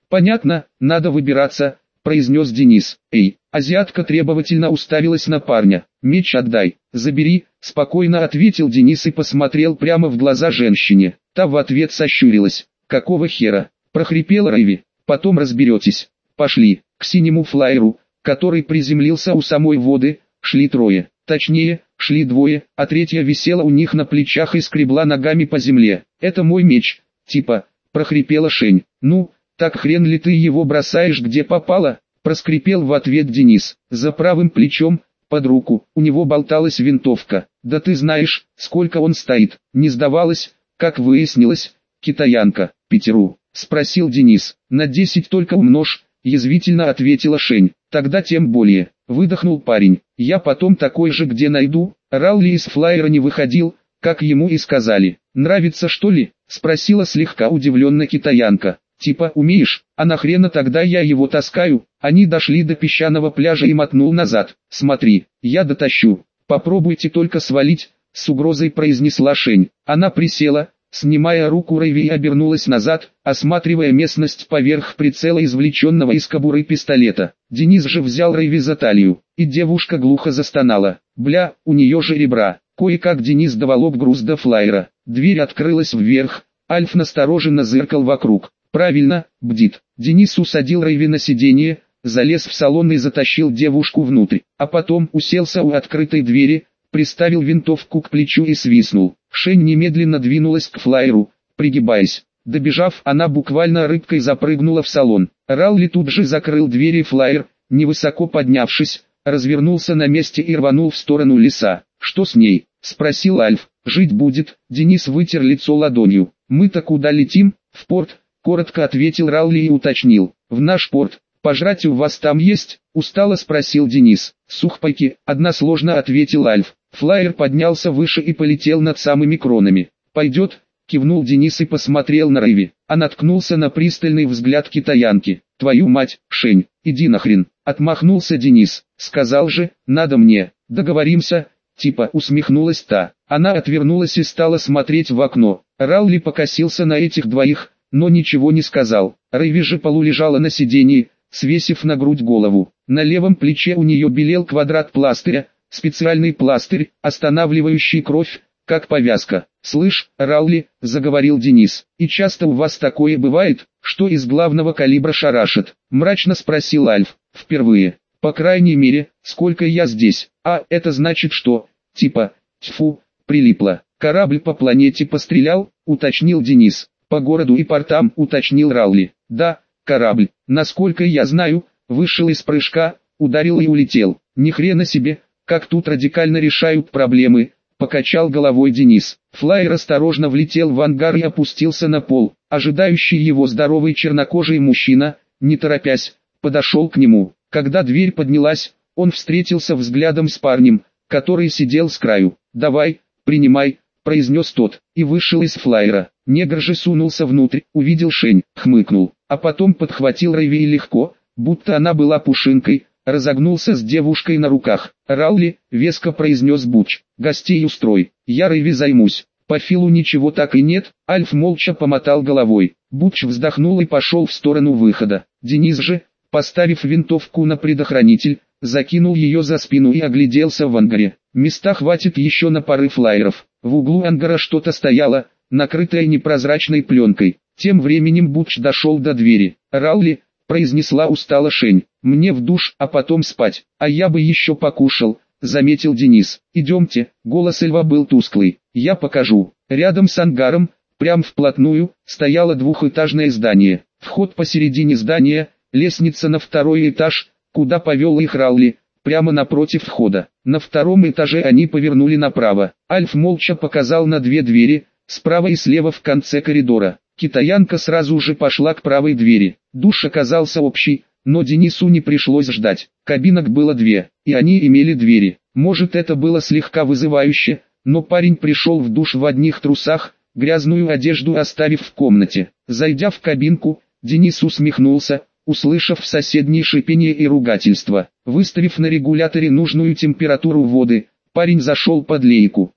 Понятно, надо выбираться, произнес Денис. Эй, азиатка требовательно уставилась на парня. Меч отдай, забери, спокойно ответил Денис и посмотрел прямо в глаза женщине. Та в ответ сощурилась. Какого хера? Прохрипела Рэйви. Потом разберетесь. Пошли. К синему флайеру, который приземлился у самой воды, шли трое. Точнее, шли двое, а третья висела у них на плечах и скребла ногами по земле. Это мой меч, типа, прохрипела Шень. Ну, так хрен ли ты его бросаешь где попало? Проскрипел в ответ Денис. За правым плечом, под руку, у него болталась винтовка. Да ты знаешь, сколько он стоит. Не сдавалась, как выяснилось, китаянка. Пятеру, спросил Денис. На 10 только умножь, язвительно ответила Шень. Тогда тем более, выдохнул парень. Я потом такой же где найду. Раули из флайера не выходил, как ему и сказали. Нравится что ли? Спросила слегка удивленно китаянка. Типа умеешь, а нахрена тогда я его таскаю? Они дошли до песчаного пляжа и мотнул назад. Смотри, я дотащу. Попробуйте только свалить, с угрозой произнесла Шень. Она присела, снимая руку Рэйви и обернулась назад, осматривая местность поверх прицела извлеченного из кобуры пистолета. Денис же взял Рэйви за талию, и девушка глухо застонала. Бля, у нее же ребра. Кое-как Денис доволок груз до флайера. Дверь открылась вверх, Альф настороженно зыркал вокруг. Правильно, бдит. Денис усадил Рэйви на сиденье, залез в салон и затащил девушку внутрь, а потом уселся у открытой двери, приставил винтовку к плечу и свистнул. Шень немедленно двинулась к флайеру, пригибаясь. Добежав, она буквально рыбкой запрыгнула в салон. Раули тут же закрыл двери флайер, невысоко поднявшись, развернулся на месте и рванул в сторону леса. «Что с ней?» — спросил Альф. «Жить будет». Денис вытер лицо ладонью. «Мы-то куда летим?» «В порт», — коротко ответил Раули и уточнил. «В наш порт. Пожрать у вас там есть?» — устало спросил Денис. «Сухпайки», — односложно ответил Альф. Флайер поднялся выше и полетел над самыми кронами. «Пойдет», — кивнул Денис и посмотрел на Рэйви, а наткнулся на пристальный взгляд китаянки. «Твою мать, Шень, иди нахрен», — отмахнулся Денис. «Сказал же, надо мне, договоримся», — типа усмехнулась та. Она отвернулась и стала смотреть в окно. Раули покосился на этих двоих, но ничего не сказал. Рэйви же полулежала на сиденье, свесив на грудь голову. На левом плече у нее белел квадрат пластыря, специальный пластырь, останавливающий кровь, как повязка. «Слышь, Раули», — заговорил Денис, — «и часто у вас такое бывает, что из главного калибра шарашит?» — мрачно спросил Альф. «Впервые. По крайней мере, сколько я здесь. А это значит что? Типа, тьфу, прилипло. Корабль по планете пострелял?» — уточнил Денис. «По городу и портам», — уточнил Раули. «Да, корабль, насколько я знаю, вышел из прыжка, ударил и улетел. Ни хрена себе, как тут радикально решают проблемы», — покачал головой Денис. Флайер осторожно влетел в ангар и опустился на пол. Ожидающий его здоровый чернокожий мужчина, не торопясь, подошел к нему. Когда дверь поднялась, он встретился взглядом с парнем, который сидел с краю. «Давай, принимай», — произнес тот, и вышел из флайера. Негр же сунулся внутрь, увидел Шень, хмыкнул, а потом подхватил Рэйви и легко, будто она была пушинкой, разогнулся с девушкой на руках. «Раули», — веско произнес Буч, — «гостей устрой, я Рэйви займусь». «По Филу ничего так и нет», — Альф молча помотал головой. Буч вздохнул и пошел в сторону выхода. Денис же, поставив винтовку на предохранитель, закинул ее за спину и огляделся в ангаре. Места хватит еще на пары флайеров. В углу ангара что-то стояло, накрытое непрозрачной пленкой. Тем временем Буч дошел до двери. «Раули», — произнесла устало Шень, — «мне в душ, а потом спать». «А я бы еще покушал», — заметил Денис. «Идемте», — голос Льва был тусклый, — «я покажу». Рядом с ангаром, прям вплотную, стояло двухэтажное здание. Вход посередине здания, лестница на второй этаж, куда повел их Раули, прямо напротив входа. На втором этаже они повернули направо. Альф молча показал на две двери, справа и слева в конце коридора. Китаянка сразу же пошла к правой двери. Душ оказался общий, но Денису не пришлось ждать. Кабинок было две, и они имели двери. Может, это было слегка вызывающе, но парень пришел в душ в одних трусах, грязную одежду оставив в комнате. Зайдя в кабинку, Денис усмехнулся, услышав в соседней шипение и ругательство. Выставив на регуляторе нужную температуру воды, парень зашел под лейку. «Эй,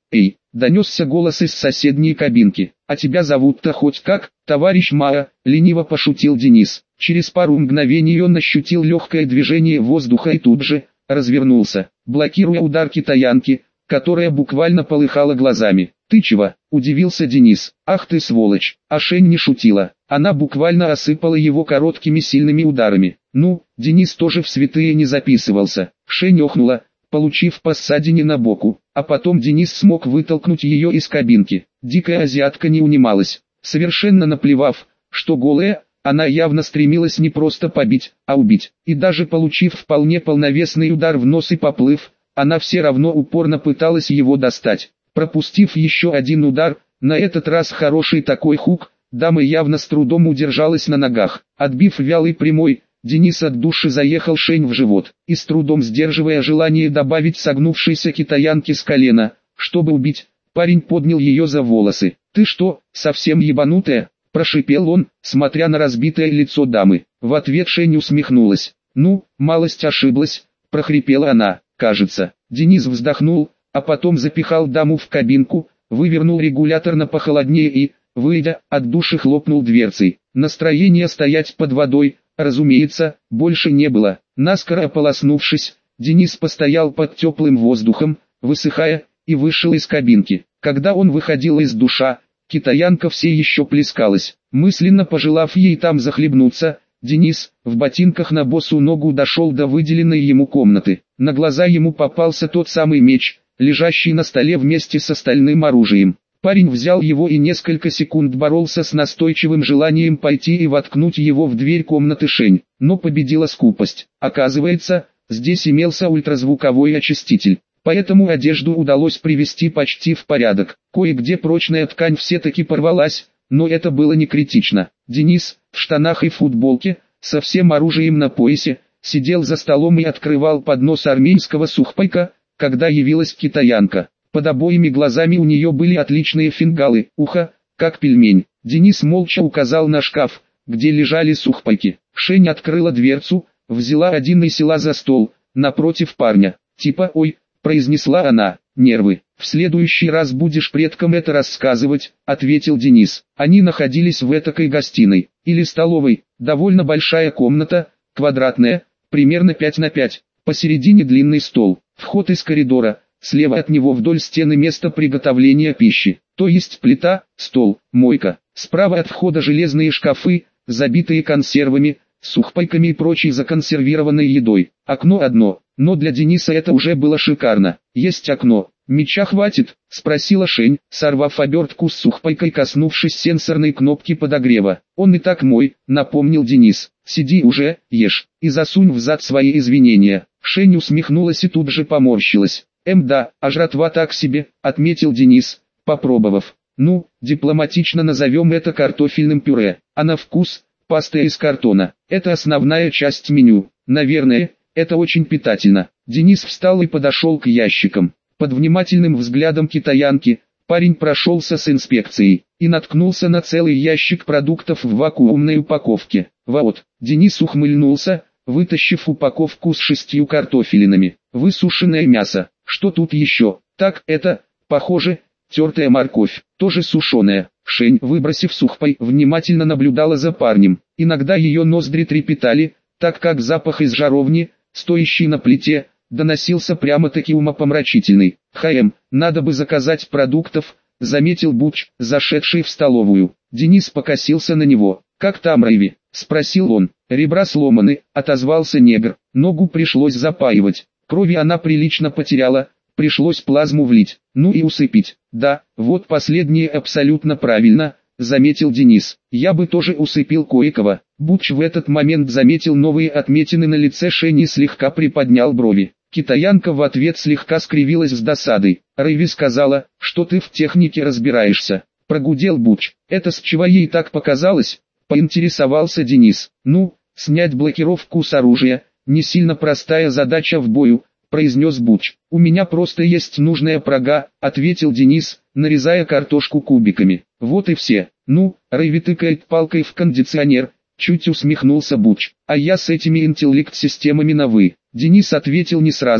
донесся голос из соседней кабинки. «А тебя зовут-то хоть как, товарищ Маа?» — лениво пошутил Денис. Через пару мгновений он ощутил легкое движение воздуха и тут же развернулся, блокируя удар китаянки, которая буквально полыхала глазами. «Ты чего?» – удивился Денис. «Ах ты сволочь!» А Шень не шутила. Она буквально осыпала его короткими сильными ударами. Ну, Денис тоже в святые не записывался. Шень охнула, получив по ссадине на боку. А потом Денис смог вытолкнуть ее из кабинки. Дикая азиатка не унималась. Совершенно наплевав, что голая, она явно стремилась не просто побить, а убить. И даже получив вполне полновесный удар в нос и поплыв, она все равно упорно пыталась его достать. Пропустив еще один удар, на этот раз хороший такой хук, дама явно с трудом удержалась на ногах. Отбив вялый прямой, Денис от души заехал Шень в живот, и с трудом сдерживая желание добавить согнувшейся китаянке с колена, чтобы убить, парень поднял ее за волосы. «Ты что, совсем ебанутая?» – прошипел он, смотря на разбитое лицо дамы. В ответ Шень усмехнулась. «Ну, малость ошиблась», – прохрипела она. «Кажется». Денис вздохнул, а потом запихал даму в кабинку, вывернул регулятор на похолоднее и, выйдя, от души хлопнул дверцей. Настроение стоять под водой, разумеется, больше не было. Наскоро ополоснувшись, Денис постоял под теплым воздухом, высыхая, и вышел из кабинки. Когда он выходил из душа, китаянка все еще плескалась. Мысленно пожелав ей там захлебнуться, Денис, в ботинках на босу ногу дошел до выделенной ему комнаты. На глаза ему попался тот самый меч, лежащий на столе вместе с остальным оружием. Парень взял его и несколько секунд боролся с настойчивым желанием пойти и воткнуть его в дверь комнаты Шень, но победила скупость. Оказывается, здесь имелся ультразвуковой очиститель, поэтому одежду удалось привести почти в порядок. Кое-где прочная ткань все-таки порвалась, но это было не критично. Денис, в штанах и футболке, со всем оружием на поясе, сидел за столом и открывал поднос армейского сухпайка, когда явилась китаянка. Под обоими глазами у нее были отличные фингалы, ухо, как пельмень. Денис молча указал на шкаф, где лежали сухпайки. Шень открыла дверцу, взяла один и села за стол, напротив парня. «Типа, ой», — произнесла она, — «нервы. В следующий раз будешь предкам это рассказывать», — ответил Денис. Они находились в этакой гостиной, или столовой, довольно большая комната, квадратная, примерно 5 на 5, посередине длинный стол, вход из коридора, слева от него вдоль стены место приготовления пищи, то есть плита, стол, мойка, справа от входа железные шкафы, забитые консервами, сухпайками и прочей законсервированной едой. Окно одно, но для Дениса это уже было шикарно. «Есть окно, меча хватит?» – спросила Шень, сорвав обертку с сухпайкой, коснувшись сенсорной кнопки подогрева. «Он и так мой», – напомнил Денис. «Сиди уже, ешь, и засунь в зад свои извинения». Шень усмехнулась и тут же поморщилась. Да, а жратва так себе», – отметил Денис, попробовав. «Ну, дипломатично назовем это картофельным пюре, а на вкус – паста из картона. Это основная часть меню. Наверное, это очень питательно». Денис встал и подошел к ящикам. Под внимательным взглядом китаянки, парень прошелся с инспекцией и наткнулся на целый ящик продуктов в вакуумной упаковке. Вот, Денис ухмыльнулся, вытащив упаковку с 6 картофелинами. «Высушенное мясо. Что тут еще?» «Так, это, похоже, тертая морковь, тоже сушеная». Шень, выбросив сухпай, внимательно наблюдала за парнем. Иногда ее ноздри трепетали, так как запах из жаровни, стоящий на плите, доносился прямо-таки умопомрачительный. Надо бы заказать продуктов», — заметил Буч, зашедший в столовую. Денис покосился на него. «Как там Райви?» — спросил он. «Ребра сломаны», — отозвался негр. «Ногу пришлось запаивать. Крови она прилично потеряла, пришлось плазму влить, ну и усыпить». «Да, вот последнее абсолютно правильно», — заметил Денис. «Я бы тоже усыпил кое-кого». Буч в этот момент заметил новые отметины на лице Шени и слегка приподнял брови. Китаянка в ответ слегка скривилась с досадой. «Райви сказала, что ты в технике разбираешься», — прогудел Буч. «Это с чего ей так показалось?» — поинтересовался Денис. «Ну, снять блокировку с оружия, не сильно простая задача в бою», — произнес Буч. «У меня просто есть нужная прага», — ответил Денис, нарезая картошку кубиками. «Вот и все». «Ну, Райви тыкает палкой в кондиционер», — чуть усмехнулся Буч. «А я с этими интеллект-системами на «вы». Денис ответил не сразу,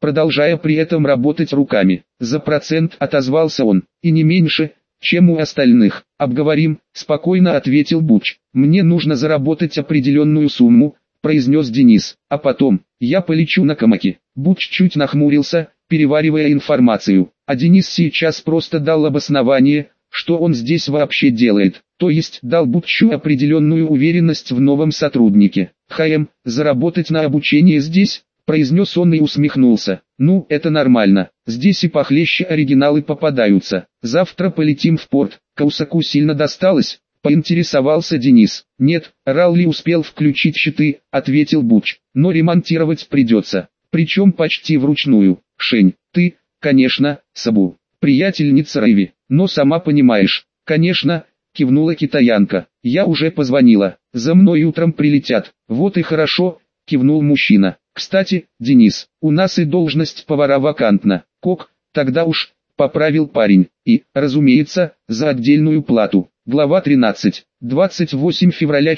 продолжая при этом работать руками. За процент отозвался он, и не меньше, чем у остальных. Обговорим, спокойно ответил Буч. Мне нужно заработать определенную сумму, произнес Денис, а потом, я полечу на Камаки. Буч чуть нахмурился, переваривая информацию, а Денис сейчас просто дал обоснование, что он здесь вообще делает, то есть дал Бутчу определенную уверенность в новом сотруднике. Заработать на обучение здесь, произнес он и усмехнулся. Ну, это нормально, здесь и похлеще оригиналы попадаются. Завтра полетим в порт. Каусаку сильно досталось, поинтересовался Денис. Нет, Ралли успел включить щиты, ответил Буч, но ремонтировать придется, причем почти вручную. Шень, ты, конечно, Сабу, приятельница Рэйви, но сама понимаешь. Конечно, кивнула китаянка, я уже позвонила, за мной утром прилетят. Вот и хорошо, кивнул мужчина. Кстати, Денис, у нас и должность повара вакантна. Кок, тогда уж, поправил парень, и, разумеется, за отдельную плату. Глава 13. 28 февраля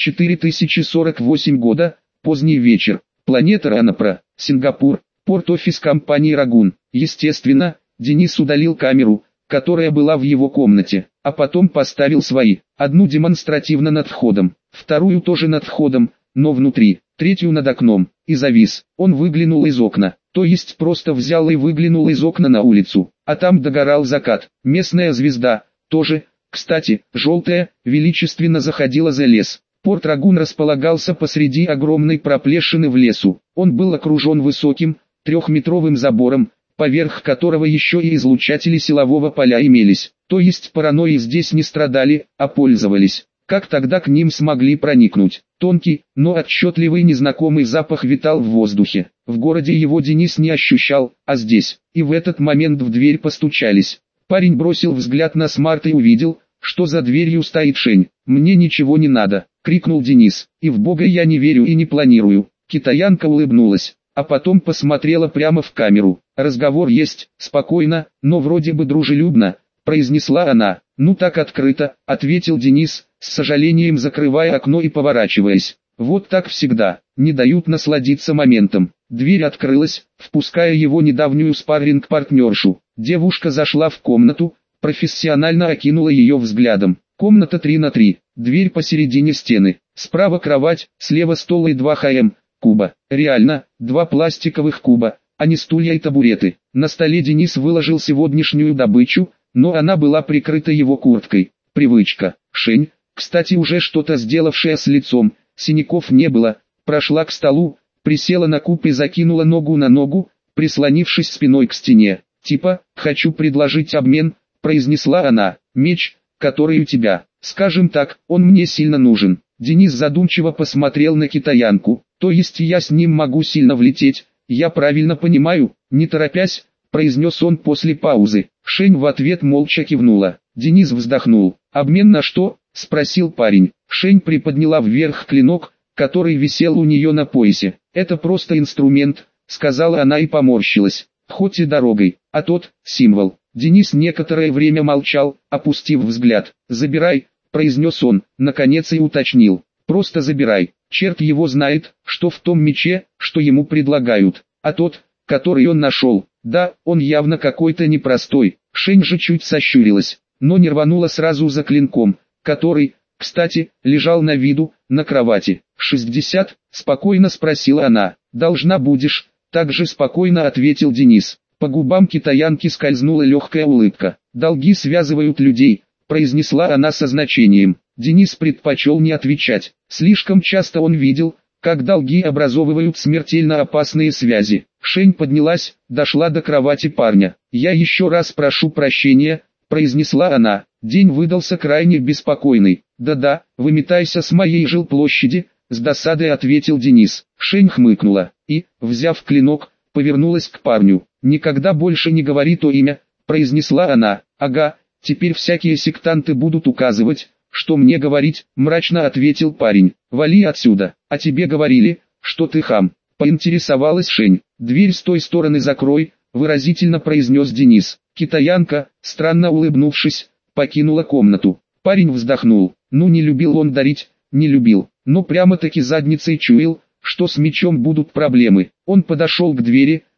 4048 года, поздний вечер. Планета Ранапра, Сингапур, порт-офис компании Рагун. Естественно, Денис удалил камеру, которая была в его комнате, а потом поставил свои. Одну демонстративно над входом, вторую тоже над входом, но внутри, третью над окном, и завис. Он выглянул из окна, то есть просто взял и выглянул из окна на улицу, а там догорал закат. Местная звезда, тоже, кстати, желтая, величественно заходила за лес. Порт Рагун располагался посреди огромной проплешины в лесу. Он был окружен высоким, трехметровым забором, поверх которого еще и излучатели силового поля имелись. То есть паранойи здесь не страдали, а пользовались. Как тогда к ним смогли проникнуть? Тонкий, но отчетливый незнакомый запах витал в воздухе. В городе его Денис не ощущал, а здесь. И в этот момент в дверь постучались. Парень бросил взгляд на смарт и увидел, что за дверью стоит Шень. «Мне ничего не надо», — крикнул Денис. «И в Бога я не верю и не планирую». Китаянка улыбнулась, а потом посмотрела прямо в камеру. «Разговор есть, спокойно, но вроде бы дружелюбно», — произнесла она. «Ну так открыто», — ответил Денис, с сожалением закрывая окно и поворачиваясь. Вот так всегда, не дают насладиться моментом. Дверь открылась, впуская его недавнюю спарринг-партнершу. Девушка зашла в комнату, профессионально окинула ее взглядом. Комната 3 на 3, дверь посередине стены, справа кровать, слева стол и 2 куба. Реально, 2 пластиковых куба, а не стулья и табуреты. На столе Денис выложил сегодняшнюю добычу, но она была прикрыта его курткой. Привычка. Шень, кстати, уже что-то сделавшая с лицом, синяков не было, прошла к столу, присела на куб и закинула ногу на ногу, прислонившись спиной к стене. Типа, хочу предложить обмен, произнесла она. Меч, который у тебя, скажем так, он мне сильно нужен. Денис задумчиво посмотрел на китаянку. То есть я с ним могу сильно влететь, я правильно понимаю? Не торопясь, произнес он после паузы. Шень в ответ молча кивнула. Денис вздохнул. «Обмен на что?» — спросил парень. Шень приподняла вверх клинок, который висел у нее на поясе. «Это просто инструмент», — сказала она и поморщилась. «Хоть и дорогой, а тот — символ». Денис некоторое время молчал, опустив взгляд. «Забирай», — произнес он, наконец и уточнил. «Просто забирай. Черт его знает, что в том мече, что ему предлагают. А тот, который он нашел, да, он явно какой-то непростой». Шень же чуть сощурилась, но не рванула сразу за клинком, который, кстати, лежал на виду, на кровати. 60, спокойно спросила она. «Должна будешь», также спокойно ответил Денис. По губам китаянки скользнула легкая улыбка. «Долги связывают людей», произнесла она со значением. Денис предпочел не отвечать. Слишком часто он видел, как долги образовывают смертельно опасные связи. Шень поднялась, дошла до кровати парня. «Я еще раз прошу прощения», произнесла она. День выдался крайне беспокойный. «Да-да, выметайся с моей жилплощади», с досадой ответил Денис. Шень хмыкнула и, взяв клинок, повернулась к парню. «Никогда больше не говори то имя», произнесла она. «Ага, теперь всякие сектанты будут указывать, что мне говорить», мрачно ответил парень. «Вали отсюда, а тебе говорили, что ты хам», поинтересовалась Шень. «Дверь с той стороны закрой», выразительно произнес Денис. Китаянка, странно улыбнувшись, покинула комнату. Парень вздохнул. Ну не любил он дарить, не любил, но прямо-таки задницей чуял, что с мечом будут проблемы. Он подошел к двери,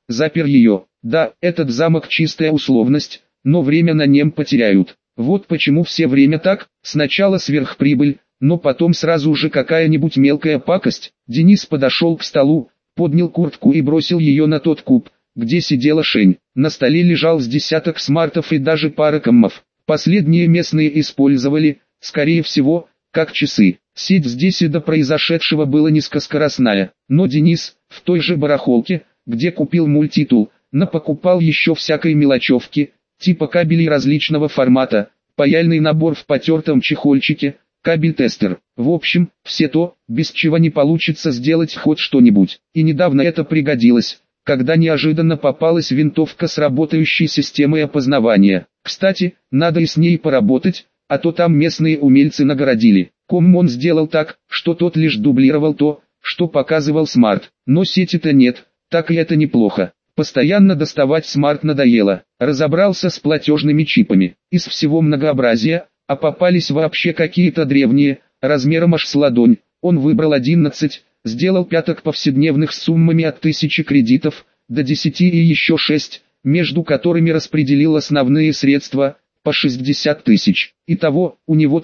запер ее. Да, этот замок чистая условность, но время на нем потеряют. Вот почему все время так, сначала сверхприбыль, но потом сразу же какая-нибудь мелкая пакость. Денис подошел к столу, поднял куртку и бросил ее на тот куб, где сидела Шень. На столе лежал с десяток смартов и даже пара коммов. Последние местные использовали, скорее всего, как часы. Сеть здесь и до произошедшего была низкоскоростная, но Денис, в той же барахолке, где купил мультитул, напокупал еще всякой мелочевки, типа кабелей различного формата, паяльный набор в потертом чехольчике, кабель-тестер. В общем, все то, без чего не получится сделать хоть что-нибудь. И недавно это пригодилось, когда неожиданно попалась винтовка с работающей системой опознавания. Кстати, надо и с ней поработать, а то там местные умельцы нагородили. Он сделал так, что тот лишь дублировал то, что показывал смарт. Но сети-то нет, так и это неплохо. Постоянно доставать смарт надоело. Разобрался с платежными чипами. Из всего многообразия, а попались вообще какие-то древние, размером аж с ладонь. Он выбрал 11, сделал пяток повседневных с суммами от 1000 кредитов до 10 и еще 6, между которыми распределил основные средства, по 60 тысяч. Итого, у него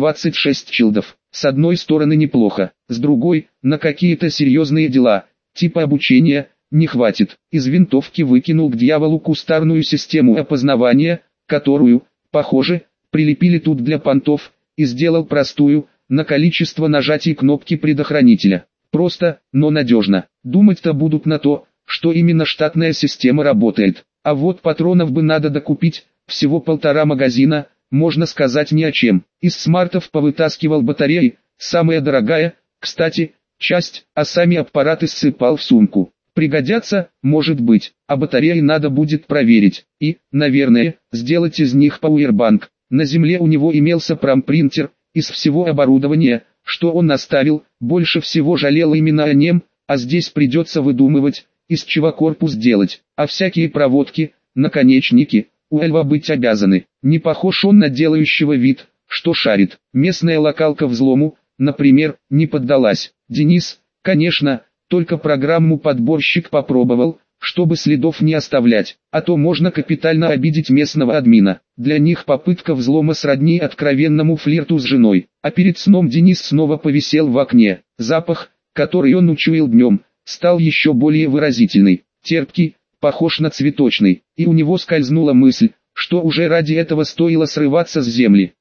326 чилдов. С одной стороны неплохо, с другой, на какие-то серьезные дела, типа обучения, не хватит. Из винтовки выкинул к дьяволу кустарную систему опознавания, которую, похоже, прилепили тут для понтов, и сделал простую, на количество нажатий кнопки предохранителя. Просто, но надежно. Думать-то будут на то, что именно штатная система работает. А вот патронов бы надо докупить, всего 1,5 магазина, можно сказать ни о чем. Из смартов повытаскивал батареи, самая дорогая, кстати, часть, а сами аппараты ссыпал в сумку. Пригодятся, может быть, а батареи надо будет проверить. И, наверное, сделать из них пауэрбанк. На земле у него имелся промпринтер, из всего оборудования, что он оставил, больше всего жалел именно о нем, а здесь придется выдумывать, из чего корпус делать, а всякие проводки, наконечники, у Эльва быть обязаны. Не похож он на делающего вид, что шарит. Местная локалка взлому, например, не поддалась. Денис, конечно, только программу подборщик попробовал, чтобы следов не оставлять, а то можно капитально обидеть местного админа. Для них попытка взлома сродни откровенному флирту с женой. А перед сном Денис снова повисел в окне. Запах, который он учуял днем, стал еще более выразительный, терпкий, похож на цветочный, и у него скользнула мысль, что уже ради этого стоило срываться с земли.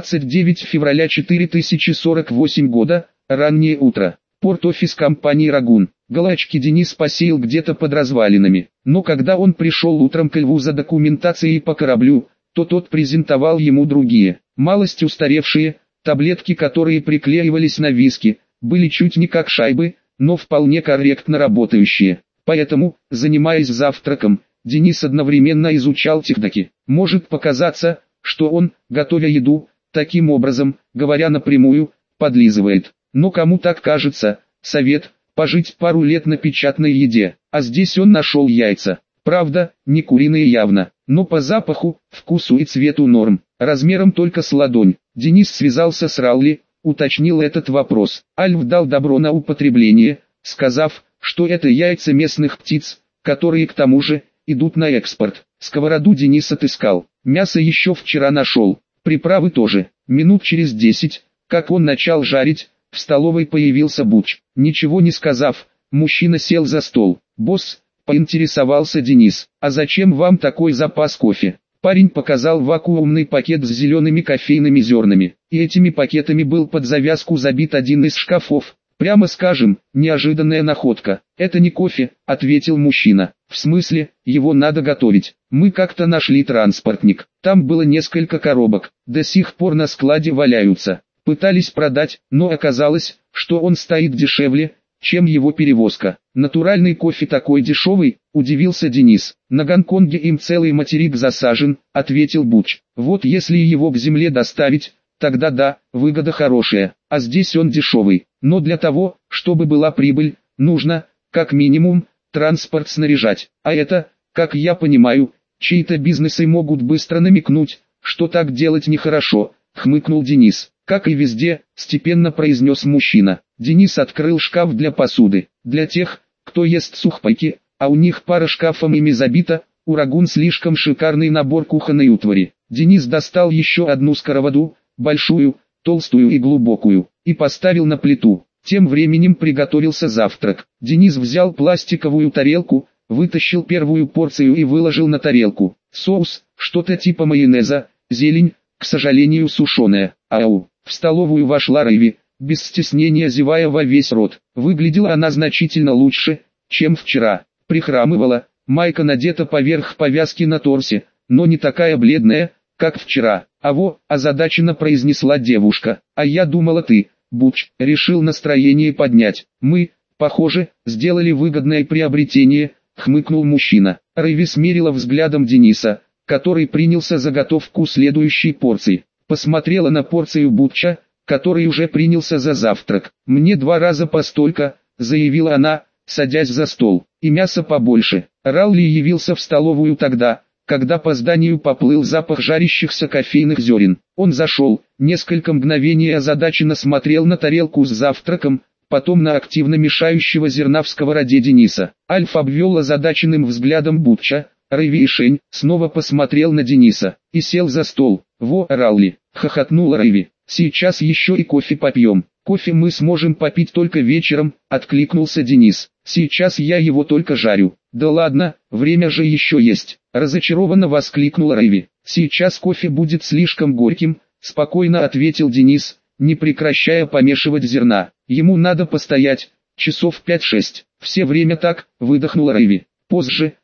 29 февраля 4048 года, раннее утро. Порт-офис компании «Рагун». Галочки Денис посеял где-то под развалинами, но когда он пришел утром к Льву за документацией по кораблю, то тот презентовал ему другие, малость устаревшие, таблетки, которые приклеивались на виски, были чуть не как шайбы, но вполне корректно работающие. Поэтому, занимаясь завтраком, Денис одновременно изучал техноки. Может показаться, что он, готовя еду, таким образом, говоря напрямую, подлизывает. Но кому так кажется, совет – пожить пару лет на печатной еде. А здесь он нашел яйца. Правда, не куриные явно, но по запаху, вкусу и цвету норм. Размером только с ладонь. Денис связался с Раули, уточнил этот вопрос. Альф дал добро на употребление, сказав, что это яйца местных птиц, которые к тому же, идут на экспорт. Сковороду Денис отыскал. Мясо еще вчера нашел. Приправы тоже. Минут через 10, как он начал жарить, в столовой появился Буч. Ничего не сказав, мужчина сел за стол. «Босс», — поинтересовался Денис, — «а зачем вам такой запас кофе?» Парень показал вакуумный пакет с зелеными кофейными зернами, и этими пакетами был под завязку забит один из шкафов. «Прямо скажем, неожиданная находка». «Это не кофе», — ответил мужчина. «В смысле, его надо готовить. Мы как-то нашли транспортник. Там было несколько коробок, до сих пор на складе валяются. Пытались продать, но оказалось, что он стоит дешевле, чем его перевозка». «Натуральный кофе такой дешевый?» – удивился Денис. «На Гонконге им целый материк засажен», – ответил Буч. «Вот если его к земле доставить, тогда да, выгода хорошая, а здесь он дешевый. Но для того, чтобы была прибыль, нужно, как минимум, транспорт снаряжать. А это, как я понимаю, чьи-то бизнесы могут быстро намекнуть, что так делать нехорошо», – хмыкнул Денис. «Как и везде», – степенно произнес мужчина. Денис открыл шкаф для посуды. «Для тех, кто ест сухпайки, а у них пара шкафом ими забита, у Рагун слишком шикарный набор кухонной утвари. Денис достал еще одну сковороду, большую, толстую и глубокую, и поставил на плиту. Тем временем приготовился завтрак. Денис взял пластиковую тарелку, вытащил первую порцию и выложил на тарелку. Соус, что-то типа майонеза, зелень, к сожалению сушеная. Ау! В столовую вошла Рэйви, без стеснения зевая во весь рот. Выглядела она значительно лучше, чем вчера. Прихрамывала, майка надета поверх повязки на торсе, но не такая бледная, как вчера. «Аво», озадаченно произнесла девушка, «а я думала ты, Буч, решил настроение поднять. Мы, похоже, сделали выгодное приобретение», хмыкнул мужчина. Рэйви смерила взглядом Дениса, который принялся за готовку следующей порции. Посмотрела на порцию Бутча, который уже принялся за завтрак. «Мне 2 раза постолько», заявила она, садясь за стол, «и мясо побольше». Раули явился в столовую тогда, когда по зданию поплыл запах жарящихся кофейных зерен. Он зашел, несколько мгновений озадаченно смотрел на тарелку с завтраком, потом на активно мешающего зерна в сковороде Дениса. Альф обвел озадаченным взглядом Бутча, Рэйви и Шень, снова посмотрел на Дениса, и сел за стол. «Во, Раули!» — хохотнула Рэйви. «Сейчас еще и кофе попьем». «Кофе мы сможем попить только вечером», — откликнулся Денис. «Сейчас я его только жарю». «Да ладно, время же еще есть», — разочарованно воскликнула Рэйви. «Сейчас кофе будет слишком горьким», — спокойно ответил Денис, не прекращая помешивать зерна. «Ему надо постоять, часов 5-6. Все время так», — выдохнула Рэйви. «Позже,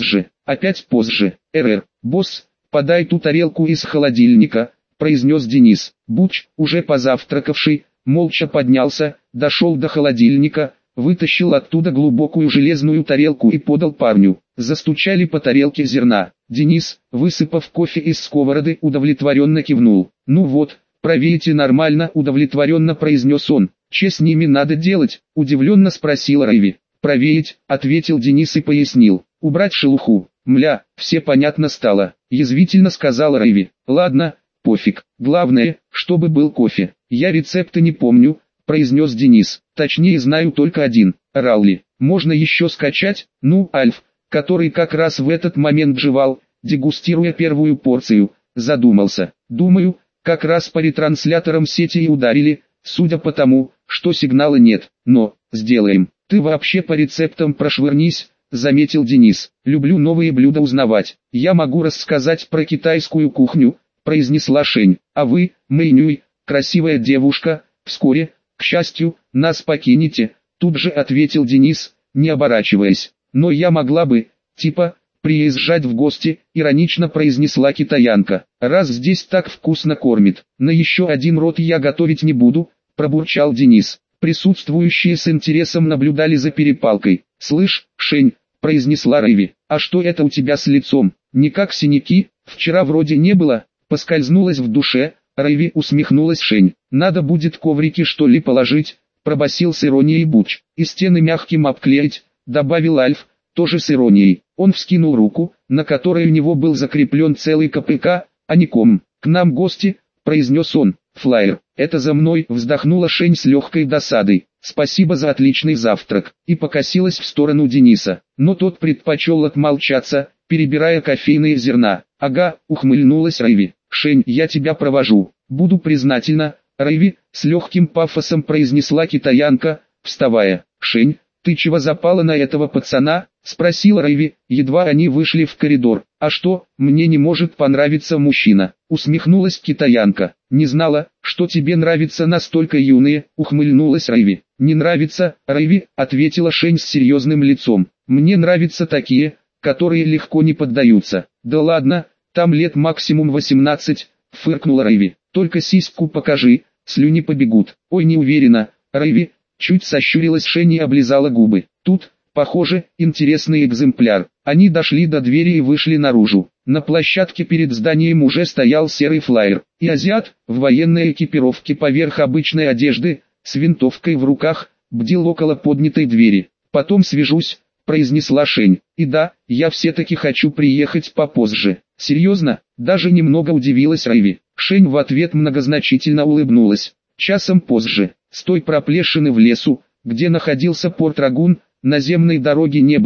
опять позже. Босс, подай ту тарелку из холодильника», — произнес Денис. Буч, уже позавтракавший, молча поднялся, дошел до холодильника, вытащил оттуда глубокую железную тарелку и подал парню. Застучали по тарелке зерна. Денис, высыпав кофе из сковороды, удовлетворенно кивнул. «Ну вот, провеете нормально», — удовлетворенно произнес он. «Че с ними надо делать?» — удивленно спросила Рэйви. «Провеять», — ответил Денис и пояснил. «Убрать шелуху». «Мля, все понятно стало», — язвительно сказала Рэйви. «Ладно, пофиг, главное, чтобы был кофе». «Я рецепта не помню», — произнес Денис. «Точнее знаю только один. Раули, можно еще скачать?» «Ну, Альф, который как раз в этот момент жевал, дегустируя первую порцию, задумался. «Думаю, как раз по ретрансляторам сети и ударили, судя по тому, что сигнала нет. Но, сделаем. Ты вообще по рецептам прошвырнись», — заметил Денис. «Люблю новые блюда узнавать. Я могу рассказать про китайскую кухню», — произнесла Шень. «А вы, Мэйнюй, красивая девушка, вскоре, к счастью, нас покинете», — тут же ответил Денис, не оборачиваясь. «Но я могла бы, типа, приезжать в гости», — иронично произнесла китаянка. «Раз здесь так вкусно кормит, на еще один рот я готовить не буду», — пробурчал Денис. Присутствующие с интересом наблюдали за перепалкой. «Слышь, Шень», — произнесла Рэйви, — «а что это у тебя с лицом? Никак синяки, вчера вроде не было», — поскользнулась в душе. Рэйви, усмехнулась Шень. «Надо будет коврики что ли положить», — пробасил с иронией Буч. «И стены мягким обклеить», — добавил Альф, тоже с иронией. Он вскинул руку, на которой у него был закреплен целый КПК, а не ком. «К нам гости», — произнес он. «Флаер, это за мной», — вздохнула Шень с легкой досадой. «Спасибо за отличный завтрак», и покосилась в сторону Дениса. Но тот предпочел отмолчаться, перебирая кофейные зерна. «Ага», — ухмыльнулась Рэйви. «Шень, я тебя провожу. Буду признательна». «Рэйви», — с легким пафосом произнесла китаянка, вставая. «Шень, ты чего запала на этого пацана?» — спросила Рэйви, едва они вышли в коридор. «А что, мне не может понравиться мужчина?» — усмехнулась китаянка. «Не знала, что тебе нравятся настолько юные», — ухмыльнулась Рэйви. «Не нравится, Рэйви», — ответила Шень с серьезным лицом. «Мне нравятся такие, которые легко не поддаются». «Да ладно, там лет максимум 18», — фыркнула Рэйви. «Только сиську покажи, слюни побегут». «Ой, не уверена, Рэйви», — чуть сощурилась Шень и облизала губы. «Тут, похоже, интересный экземпляр». Они дошли до двери и вышли наружу. На площадке перед зданием уже стоял серый флаер, и азиат, в военной экипировке поверх обычной одежды, с винтовкой в руках, бдил около поднятой двери. «Потом свяжусь», — произнесла Шень. «И да, я все-таки хочу приехать попозже». «Серьезно?» — даже немного удивилась Рэйви. Шень в ответ многозначительно улыбнулась. «Часом позже, с той проплешины в лесу, где находился порт Рагун, наземной дороги не было,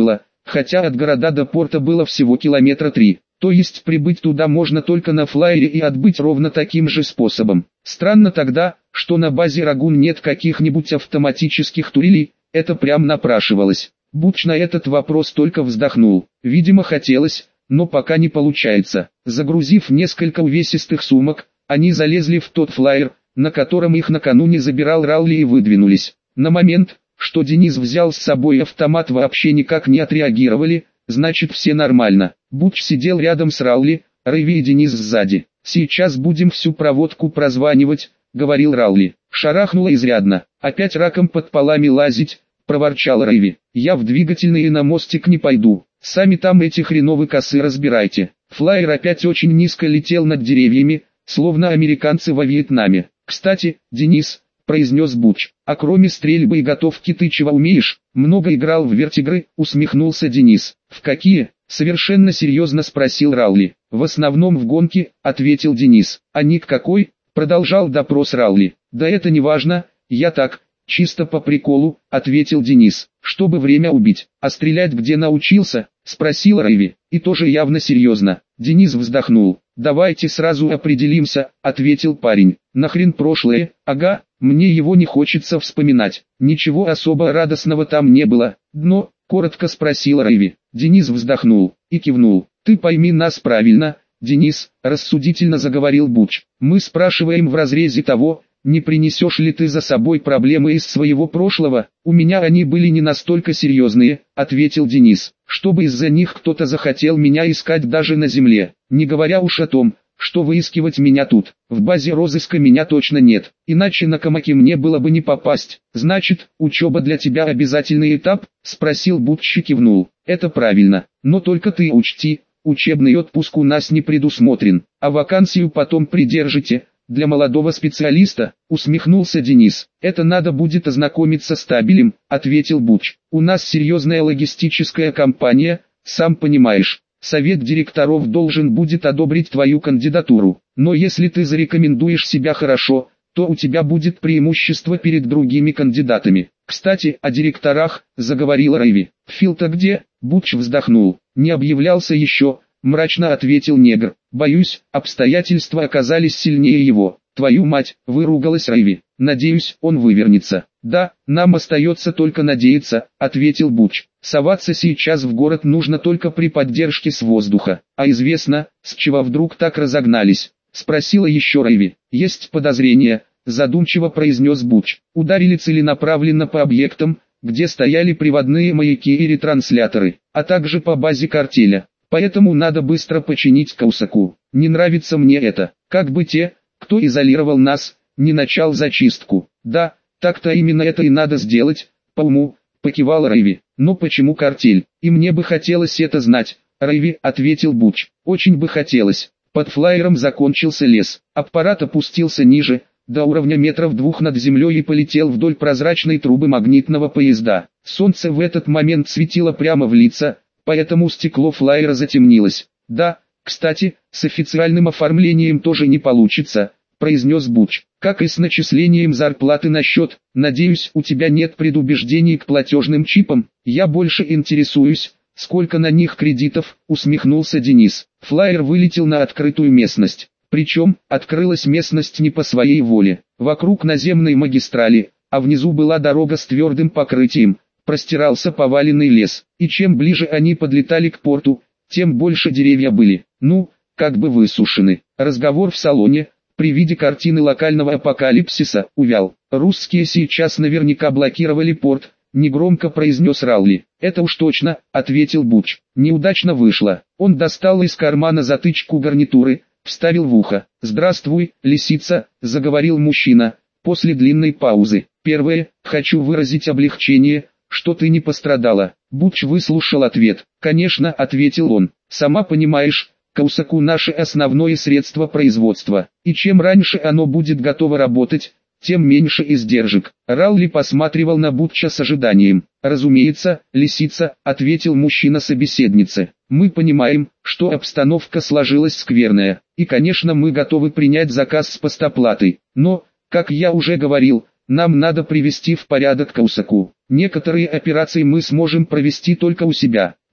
хотя от города до порта было всего километра 3. То есть прибыть туда можно только на флайере и отбыть ровно таким же способом. Странно тогда, что на базе Рагун нет каких-нибудь автоматических турелей, это прям напрашивалось. Буч на этот вопрос только вздохнул. Видимо хотелось, но пока не получается. Загрузив несколько увесистых сумок, они залезли в тот флайер, на котором их накануне забирал Раули, и выдвинулись. На момент, что Денис взял с собой автомат, вообще никак не отреагировали, значит все нормально. Буч сидел рядом с Раули, Рэйви и Денис сзади. «Сейчас будем всю проводку прозванивать», — говорил Раули. Шарахнуло изрядно. «Опять раком под полами лазить», — проворчал Рэйви. «Я в двигательные на мостик не пойду. Сами там эти хреновые косы разбирайте». Флайер опять очень низко летел над деревьями, словно американцы во Вьетнаме. «Кстати, Денис», — произнес Буч, — «а кроме стрельбы и готовки ты чего умеешь?» «Много играл в вертигры», — усмехнулся Денис. «В какие?» — совершенно серьезно спросил Раули. «В основном в гонки», — ответил Денис. «А ник какой?» — продолжал допрос Раули. «Да это не важно, я так, чисто по приколу», — ответил Денис. «Чтобы время убить». «А стрелять где научился?» — спросил Рэйви. И тоже явно серьезно. Денис вздохнул. «Давайте сразу определимся», — ответил парень. «Нахрен прошлое? Ага, мне его не хочется вспоминать. Ничего особо радостного там не было. Дно?» — коротко спросил Рэйви. Денис вздохнул и кивнул. «Ты пойми нас правильно, Денис», — рассудительно заговорил Буч. «Мы спрашиваем в разрезе того, не принесешь ли ты за собой проблемы из своего прошлого. У меня они были не настолько серьезные», — ответил Денис, «чтобы из-за них кто-то захотел меня искать даже на земле. Не говоря уж о том, что выискивать меня тут. В базе розыска меня точно нет, иначе на Камаки мне было бы не попасть». «Значит, учеба для тебя обязательный этап?» — спросил Буч и кивнул. «Это правильно, но только ты учти, учебный отпуск у нас не предусмотрен, а вакансию потом придержите». «Для молодого специалиста», — усмехнулся Денис. «Это надо будет ознакомиться с табелем», — ответил Буч. «У нас серьезная логистическая компания, сам понимаешь. Совет директоров должен будет одобрить твою кандидатуру. Но если ты зарекомендуешь себя хорошо, то у тебя будет преимущество перед другими кандидатами». «Кстати, о директорах», — заговорил Рэйви. «Фил-то где?» — Буч вздохнул. «Не объявлялся еще», — мрачно ответил негр. «Боюсь, обстоятельства оказались сильнее его». «Твою мать!» — выругалась Рэйви. «Надеюсь, он вывернется». «Да, нам остается только надеяться», — ответил Буч. «Соваться сейчас в город нужно только при поддержке с воздуха. А известно, с чего вдруг так разогнались?» — спросила еще Рэйви. «Есть подозрение», — задумчиво произнес Буч. «Ударили целенаправленно по объектам, где стояли приводные маяки и ретрансляторы, а также по базе картеля. Поэтому надо быстро починить Каусаку. Не нравится мне это. Как бы те, кто изолировал нас, не начал зачистку». «Да, так-то именно это и надо сделать, по уму», — покивал Рэйви. «Но почему картель? И мне бы хотелось это знать», — Рэйви, — ответил Буч. «Очень бы хотелось». Под флайером закончился лес. Аппарат опустился ниже, до уровня метров 2 над землей, и полетел вдоль прозрачной трубы магнитного поезда. Солнце в этот момент светило прямо в лица, поэтому стекло флайера затемнилось. «Да, кстати, с официальным оформлением тоже не получится», — произнес Буч. «Как и с начислением зарплаты на счет. Надеюсь, у тебя нет предубеждений к платежным чипам. Я больше интересуюсь, сколько на них кредитов», — усмехнулся Денис. Флайер вылетел на открытую местность. Причем, открылась местность не по своей воле. Вокруг наземной магистрали, а внизу была дорога с твердым покрытием, простирался поваленный лес, и чем ближе они подлетали к порту, тем больше деревья были, как бы высушены. Разговор в салоне, при виде картины локального апокалипсиса, увял. «Русские сейчас наверняка блокировали порт», — негромко произнес Раули. «Это уж точно», — ответил Буч. «Неудачно вышло». Он достал из кармана затычку гарнитуры, вставил в ухо. «Здравствуй, лисица», — заговорил мужчина, после длинной паузы. «Первое, хочу выразить облегчение, что ты не пострадала». Буч выслушал ответ. «Конечно», — ответил он. «Сама понимаешь, Каусаку наше основное средство производства, и чем раньше оно будет готово работать, тем меньше издержек». Раули посматривал на Бутча с ожиданием. «Разумеется, лисица», — ответил мужчина собеседнице. «Мы понимаем, что обстановка сложилась скверная, и конечно мы готовы принять заказ с постоплатой. Но, как я уже говорил, нам надо привести в порядок Каусаку. Некоторые операции мы сможем провести только у себя».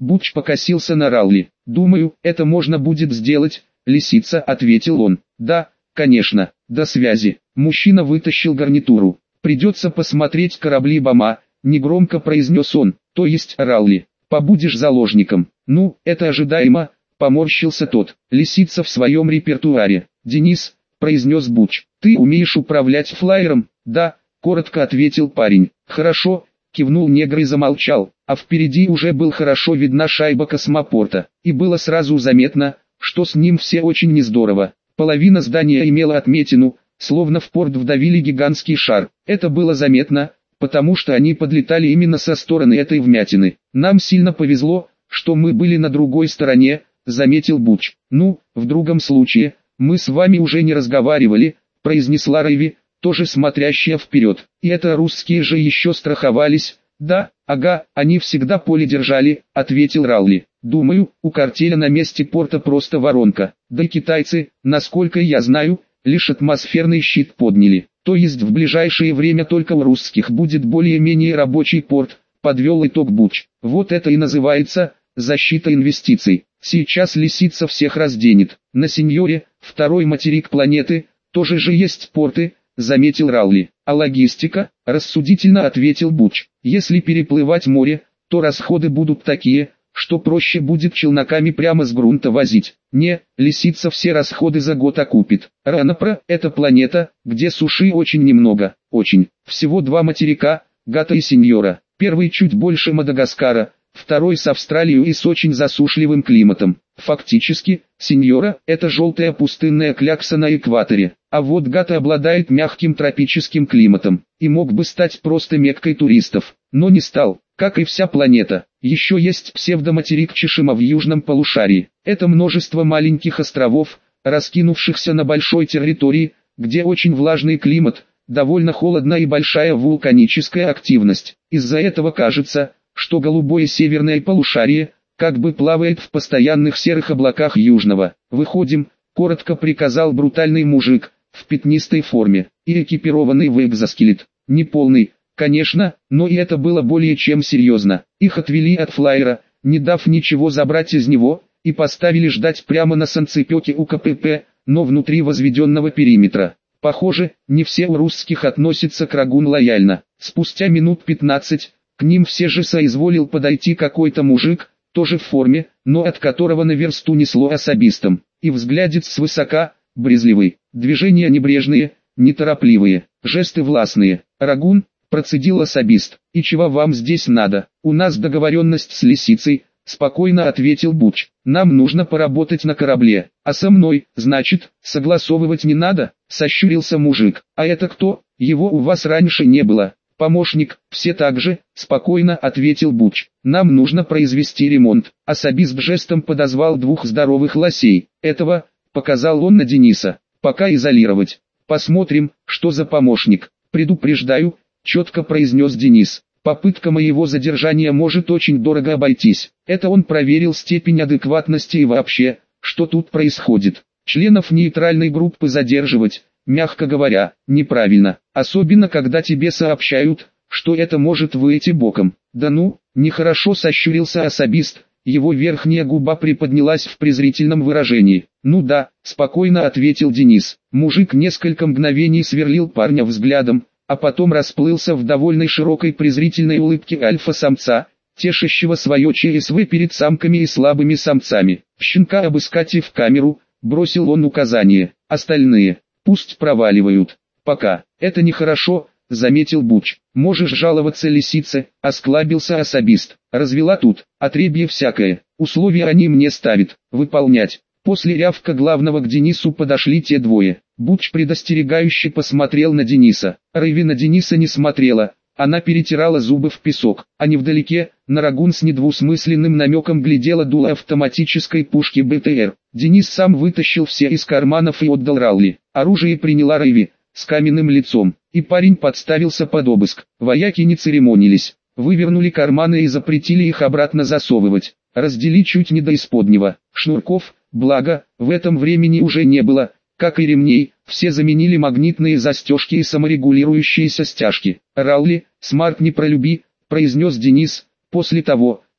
Буч покосился на Раули. «Думаю, это можно будет сделать», — Лисица, — ответил он. «Да, конечно, до связи». Мужчина вытащил гарнитуру. «Придется посмотреть корабли Бама», — негромко произнес он. «То есть, Раули, побудешь заложником». «Ну, это ожидаемо», — поморщился тот. «Лисица в своем репертуаре». «Денис», — произнес Буч, — «ты умеешь управлять флайером?» «Да», — коротко ответил парень. «Хорошо», — кивнул негр и замолчал, а впереди уже был хорошо видна шайба космопорта, и было сразу заметно, что с ним все очень нездорово. Половина здания имела отметину, словно в порт вдавили гигантский шар. Это было заметно, потому что они подлетали именно со стороны этой вмятины. «Нам сильно повезло, что мы были на другой стороне», — заметил Буч. «Ну, в другом случае, мы с вами уже не разговаривали», — произнесла Рэйви, тоже смотрящая вперед. «И это русские же еще страховались». «Да, ага, они всегда поле держали», — ответил Раули. «Думаю, у картеля на месте порта просто воронка. Да и китайцы, насколько я знаю, лишь атмосферный щит подняли. То есть в ближайшее время только у русских будет более-менее рабочий порт», — подвел итог Буч. «Вот это и называется защита инвестиций. Сейчас Лисица всех разденет. На Синьоре, второй материк планеты, тоже же есть порты», — заметил Раули. «А логистика?» — рассудительно ответил Буч. «Если переплывать море, то расходы будут такие, что проще будет челноками прямо с грунта возить. Не, Лисица все расходы за год окупит. Ранапра — это планета, где суши очень немного, очень. Всего два материка, Гата и Синьора. Первый чуть больше Мадагаскара, второй с Австралией и с очень засушливым климатом. Фактически, Синьора — это желтая пустынная клякса на экваторе, а вот Гата обладает мягким тропическим климатом, и мог бы стать просто меккой туристов, но не стал, как и вся планета. Еще есть псевдоматерик Чишима в южном полушарии. Это множество маленьких островов, раскинувшихся на большой территории, где очень влажный климат, довольно холодно и большая вулканическая активность. Из-за этого кажется, что голубое северное полушарие, как бы плавает в постоянных серых облаках южного. «Выходим», — коротко приказал брутальный мужик, в пятнистой форме, и экипированный в экзоскелет. Неполный, конечно, но и это было более чем серьезно. Их отвели от флайера, не дав ничего забрать из него, и поставили ждать прямо на санцепёке у КПП, но внутри возведенного периметра. Похоже, не все у русских относятся к Рагун лояльно. Спустя минут 15, к ним все же соизволил подойти какой-то мужик, тоже в форме, но от которого на версту несло особистом, и взглядец свысока, брезгливый, движения небрежные, неторопливые, жесты властные. «Рагун», — процедил особист, — «и чего вам здесь надо?» «У нас договоренность с Лисицей», — спокойно ответил Буч. «Нам нужно поработать на корабле, а со мной, значит, согласовывать не надо?» — сощурился мужик. «А это кто? Его у вас раньше не было». «Помощник, все так же», — спокойно ответил Буч. «Нам нужно произвести ремонт». Особист жестом подозвал двух здоровых лосей. «Этого», — показал он на Дениса, — «пока изолировать. Посмотрим, что за помощник. Предупреждаю», — четко произнес Денис. «Попытка моего задержания может очень дорого обойтись». Это он проверил степень адекватности и вообще, что тут происходит. Членов нейтральной группы задерживать, мягко говоря, неправильно, особенно когда тебе сообщают, что это может выйти боком. «Да ну», — нехорошо сощурился особист, его верхняя губа приподнялась в презрительном выражении. «Ну да», — спокойно ответил Денис. Мужик несколько мгновений сверлил парня взглядом, а потом расплылся в довольной широкой презрительной улыбке альфа-самца, тешащего свое ЧСВ перед самками и слабыми самцами. «Щенка обыскать и в камеру», — бросил он указание. «Остальные пусть проваливают. Пока. Это нехорошо», — заметил Буч. «Можешь жаловаться Лисице», — осклабился особист. «Развела тут, отребье всякое. Условия они мне ставят. Выполнять». После рявка главного к Денису подошли те двое. Буч предостерегающе посмотрел на Дениса. Рэйви на Дениса не смотрела. Она перетирала зубы в песок, а невдалеке, на Рагун с недвусмысленным намеком глядела дуло автоматической пушки БТР. Денис сам вытащил все из карманов и отдал Раули. Оружие приняла Рэйви, с каменным лицом, и парень подставился под обыск. Вояки не церемонились, вывернули карманы и запретили их обратно засовывать. Раздели чуть не до исподнего. Шнурков, благо, в этом времени уже не было, как и ремней, все заменили магнитные застежки и саморегулирующиеся стяжки. «Раули, смарт не пролюби», — произнес Денис, после того,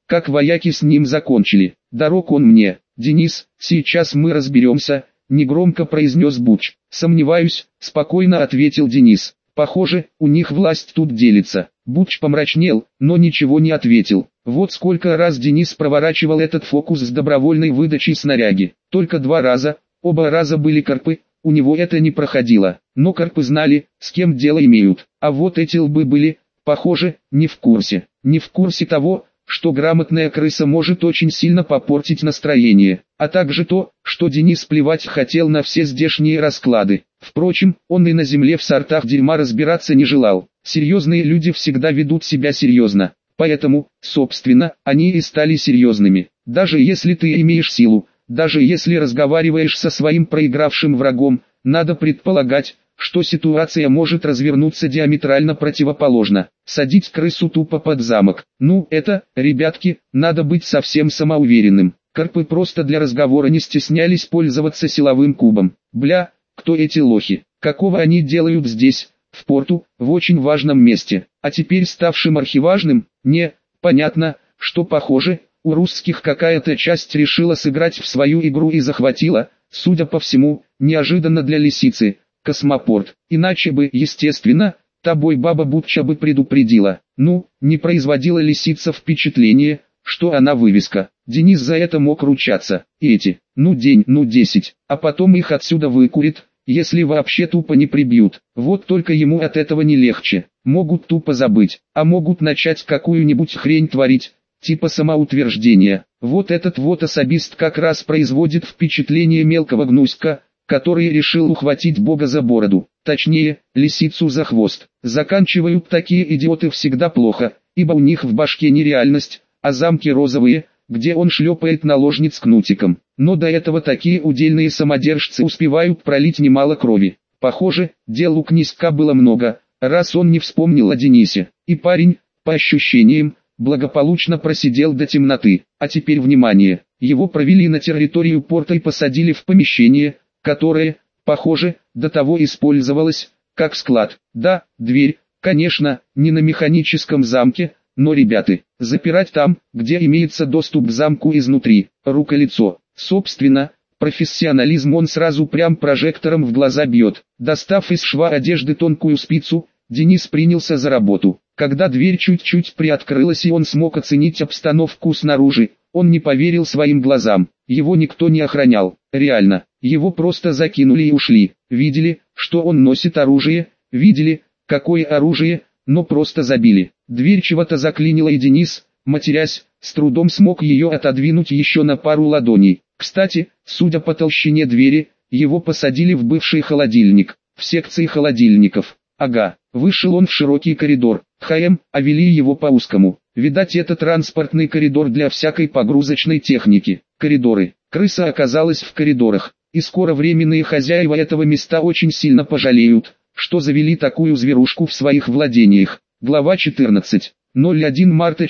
как вояки с ним закончили. Дорог он мне. Денис, сейчас мы разберемся, негромко произнес Буч. Сомневаюсь, спокойно ответил Денис. Похоже, у них власть тут делится. Буч помрачнел, но ничего не ответил. Вот сколько раз Денис проворачивал этот фокус с добровольной выдачей снаряги. Только 2 раза, оба раза были карпы, у него это не проходило. Но карпы знали, с кем дело имеют. А вот эти лбы были, похоже, не в курсе. Не в курсе того, что грамотная крыса может очень сильно попортить настроение, а также то, что Денис плевать хотел на все здешние расклады. Впрочем, он и на земле в сортах дерьма разбираться не желал. Серьезные люди всегда ведут себя серьезно, поэтому, собственно, они и стали серьезными. Даже если ты имеешь силу, даже если разговариваешь со своим проигравшим врагом, надо предполагать, что ситуация может развернуться диаметрально противоположно. Садить крысу тупо под замок. Ну это, ребятки, надо быть совсем самоуверенным. Карпы просто для разговора не стеснялись пользоваться силовым кубом. Бля, кто эти лохи? Какого они делают здесь, в порту, в очень важном месте? А теперь ставшим архиважным? Не, понятно, что похоже, у русских какая-то часть решила сыграть в свою игру и захватила, судя по всему, неожиданно для лисицы, космопорт. Иначе бы, естественно, тобой баба Бутча бы предупредила. Ну, не производила лисица впечатление, что она вывеска. Денис за это мог ручаться. И эти, ну день, ну 10, а потом их отсюда выкурит, если вообще тупо не прибьют. Вот только ему от этого не легче. Могут тупо забыть, а могут начать какую-нибудь хрень творить, типа самоутверждения. Вот этот вот особист как раз производит впечатление мелкого гнуська, который решил ухватить Бога за бороду, точнее, лисицу за хвост. Заканчивают такие идиоты всегда плохо, ибо у них в башке не реальность, а замки розовые, где он шлепает наложниц кнутиком. Но до этого такие удельные самодержцы успевают пролить немало крови. Похоже, дел у князька было много, раз он не вспомнил о Денисе. И парень, по ощущениям, благополучно просидел до темноты. А теперь внимание, его провели на территорию порта и посадили в помещение, которое, похоже, до того использовалось, как склад. Да, дверь, конечно, не на механическом замке, но, ребята, запирать там, где имеется доступ к замку изнутри, рука-лицо. Собственно, профессионализм он сразу прям прожектором в глаза бьет. Достав из шва одежды тонкую спицу, Денис принялся за работу. Когда дверь чуть-чуть приоткрылась и он смог оценить обстановку снаружи, он не поверил своим глазам. Его никто не охранял. Реально, его просто закинули и ушли. Видели, что он носит оружие, видели, какое оружие, но просто забили. Дверь чего-то заклинила, и Денис, матерясь, с трудом смог ее отодвинуть еще на пару ладоней. Кстати, судя по толщине двери, его посадили в бывший холодильник, в секции холодильников. Ага, вышел он в широкий коридор, а вели его по узкому. Видать, это транспортный коридор для всякой погрузочной техники. Коридоры. Крыса оказалась в коридорах, и скоро временные хозяева этого места очень сильно пожалеют, что завели такую зверушку в своих владениях. Глава 14. 01 марта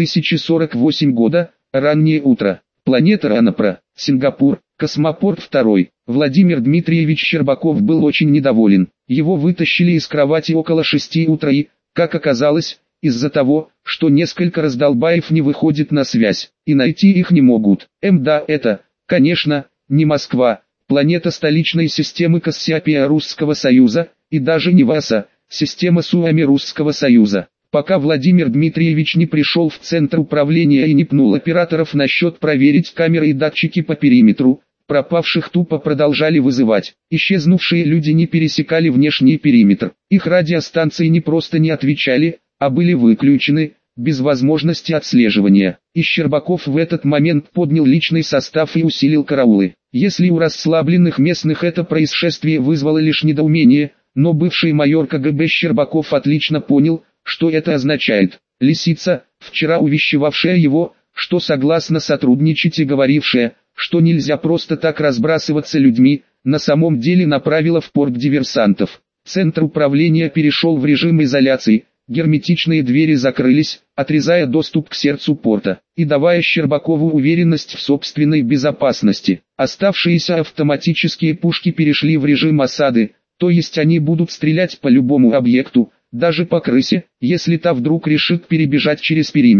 4048 года, раннее утро. Планета Ранопра, Сингапур, космопорт 2. Владимир Дмитриевич Щербаков был очень недоволен. Его вытащили из кровати около 6 утра и, как оказалось, из-за того, что несколько раздолбаев не выходит на связь, и найти их не могут. Да, это, конечно, не Москва, планета столичной системы Кассиопея Русского Союза, и даже не ВАСА, система Суоми Русского Союза. Пока Владимир Дмитриевич не пришел в центр управления и не пнул операторов насчет проверить камеры и датчики по периметру, пропавших тупо продолжали вызывать. Исчезнувшие люди не пересекали внешний периметр. Их радиостанции не просто не отвечали, а были выключены, без возможности отслеживания. И Щербаков в этот момент поднял личный состав и усилил караулы. Если у расслабленных местных это происшествие вызвало лишь недоумение, но бывший майор КГБ Щербаков отлично понял, что это означает. Лисица, вчера увещевавшая его, что согласна сотрудничать и говорившая, что нельзя просто так разбрасываться людьми, на самом деле направила в порт диверсантов. Центр управления перешел в режим изоляции, герметичные двери закрылись, отрезая доступ к сердцу порта, и давая Щербакову уверенность в собственной безопасности. Оставшиеся автоматические пушки перешли в режим осады, то есть они будут стрелять по любому объекту, даже по крысе, если та вдруг решит перебежать через периметр.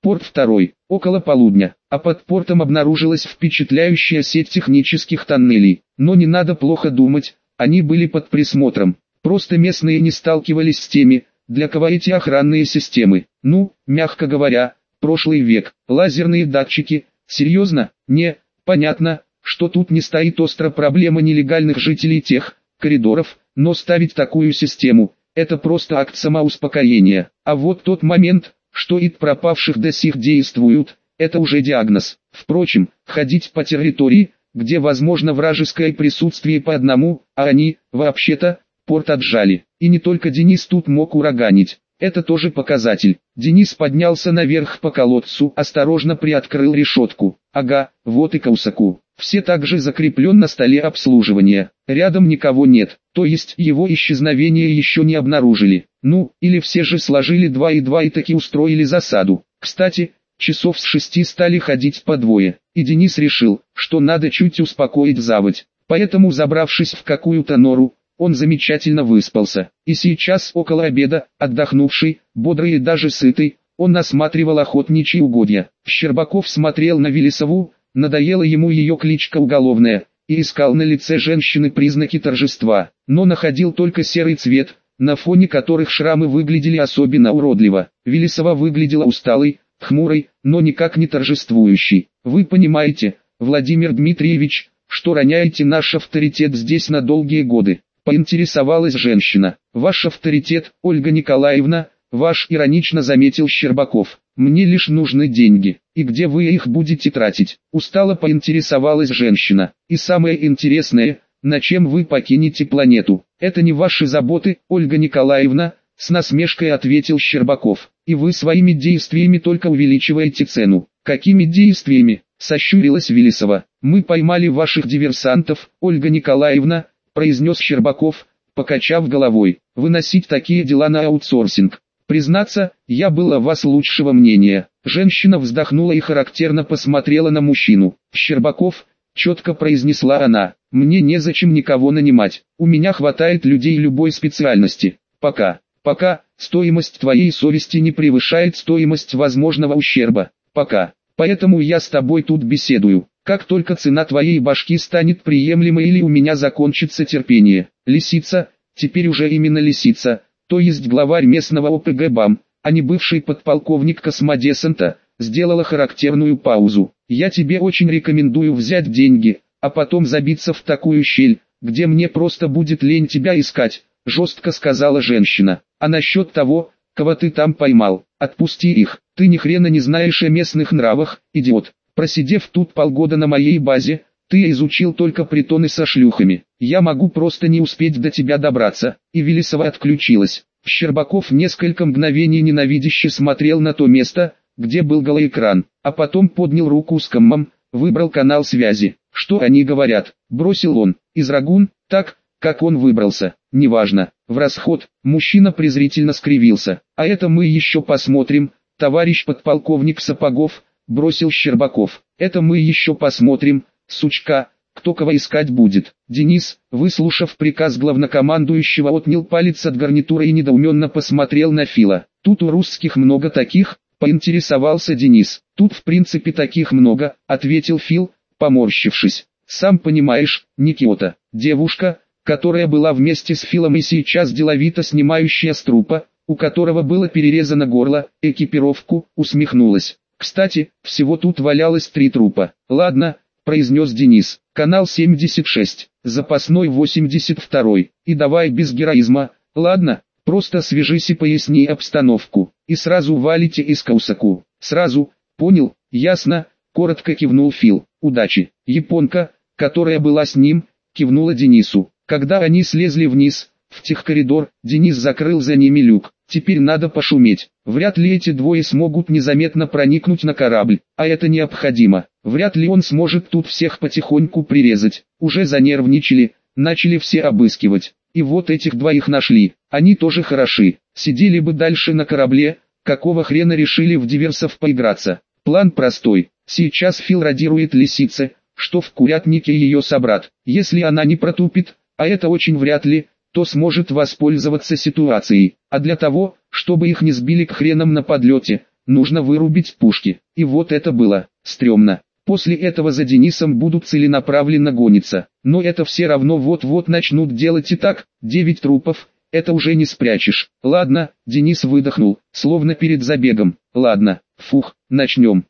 Порт 2. Около полудня. А под портом обнаружилась впечатляющая сеть технических тоннелей. Но не надо плохо думать, они были под присмотром. Просто местные не сталкивались с теми, для кого эти охранные системы. Ну, мягко говоря, прошлый век. Лазерные датчики. Серьезно? Не, понятно, что тут не стоит остро проблема нелегальных жителей тех коридоров, но ставить такую систему – это просто акт самоуспокоения. А вот тот момент, что ид пропавших до сих действуют, это уже диагноз. Впрочем, ходить по территории, где возможно вражеское присутствие по одному, а они, вообще-то, порт отжали. И не только Денис тут мог ураганить. Это тоже показатель. Денис поднялся наверх по колодцу, осторожно приоткрыл решетку. Ага, вот и Каусаку. Все также закреплен на столе обслуживания. Рядом никого нет, то есть его исчезновение еще не обнаружили. Ну, или все же сложили 2 и 2 и таки устроили засаду. Кстати, часов с 6 стали ходить по двое, и Денис решил, что надо чуть успокоить заводь. Поэтому, забравшись в какую-то нору, он замечательно выспался. И сейчас, около обеда, отдохнувший, бодрый и даже сытый, он осматривал охотничьи угодья. Щербаков смотрел на Велесову, надоела ему ее кличка уголовная, и искал на лице женщины признаки торжества, но находил только серый цвет, на фоне которых шрамы выглядели особенно уродливо. Велесова выглядела усталой, хмурой, но никак не торжествующей. Вы понимаете, Владимир Дмитриевич, что роняете наш авторитет здесь на долгие годы? Поинтересовалась женщина. Ваш авторитет, Ольга Николаевна, ваш, иронично заметил Щербаков. Мне лишь нужны деньги. И где вы их будете тратить? Устало поинтересовалась женщина. И самое интересное, на чем вы покинете планету? Это не ваши заботы, Ольга Николаевна, с насмешкой ответил Щербаков. И вы своими действиями только увеличиваете цену. Какими действиями? Сощурилась Велесова. Мы поймали ваших диверсантов, Ольга Николаевна, произнес Щербаков, покачав головой. Выносить такие дела на аутсорсинг. Признаться, я был о вас лучшего мнения. Женщина вздохнула и характерно посмотрела на мужчину. Щербаков, четко произнесла она, мне незачем никого нанимать. У меня хватает людей любой специальности. Пока стоимость твоей совести не превышает стоимость возможного ущерба. Пока. Поэтому я с тобой тут беседую. Как только цена твоей башки станет приемлемой или у меня закончится терпение. Лисица, теперь уже именно Лисица, то есть главарь местного ОПГ БАМ, а не бывший подполковник космодесанта, сделала характерную паузу. Я тебе очень рекомендую взять деньги, а потом забиться в такую щель, где мне просто будет лень тебя искать, жестко сказала женщина. А насчет того, кого ты там поймал, отпусти их, ты ни хрена не знаешь о местных нравах, идиот. Просидев тут полгода на моей базе, ты изучил только притоны со шлюхами. Я могу просто не успеть до тебя добраться. И Велесова отключилась. Щербаков несколько мгновений ненавидяще смотрел на то место, где был голоэкран, а потом поднял руку с коммом, выбрал канал связи. Что они говорят? Бросил он. Из Рагун, так, как он выбрался. Неважно. В расход. Мужчина презрительно скривился. А это мы еще посмотрим, товарищ подполковник Сапогов. Бросил Щербаков. Это мы еще посмотрим, сучка, кто кого искать будет. Денис, выслушав приказ главнокомандующего, отнял палец от гарнитура и недоуменно посмотрел на Фила. Тут у русских много таких, поинтересовался Денис. Тут в принципе таких много, ответил Фил, поморщившись. Сам понимаешь, Никита, девушка, которая была вместе с Филом и сейчас деловито снимающая с трупа, у которого было перерезано горло, экипировку, усмехнулась. Кстати, всего тут валялось 3 трупа. Ладно, произнес Денис. Канал 76, запасной 82. И давай без героизма. Ладно, просто свяжись и поясни обстановку. И сразу валите из Каусаку. Сразу, понял, ясно, коротко кивнул Фил. Удачи. Японка, которая была с ним, кивнула Денису. Когда они слезли вниз, в техкоридор, Денис закрыл за ними люк. Теперь надо пошуметь. Вряд ли эти двое смогут незаметно проникнуть на корабль, а это необходимо. Вряд ли он сможет тут всех потихоньку прирезать. Уже занервничали, начали все обыскивать. И вот этих двоих нашли. Они тоже хороши. Сидели бы дальше на корабле, какого хрена решили в диверсов поиграться. План простой. Сейчас Фил радирует Лисице, что в курятнике ее собрат. Если она не протупит, а это очень вряд ли, то сможет воспользоваться ситуацией. А для того, чтобы их не сбили к хренам на подлете, нужно вырубить пушки. И вот это было стрёмно. После этого за Денисом будут целенаправленно гониться. Но это все равно вот-вот начнут делать и так. 9 трупов, это уже не спрячешь. Ладно, Денис выдохнул, словно перед забегом. Ладно, фух, начнем.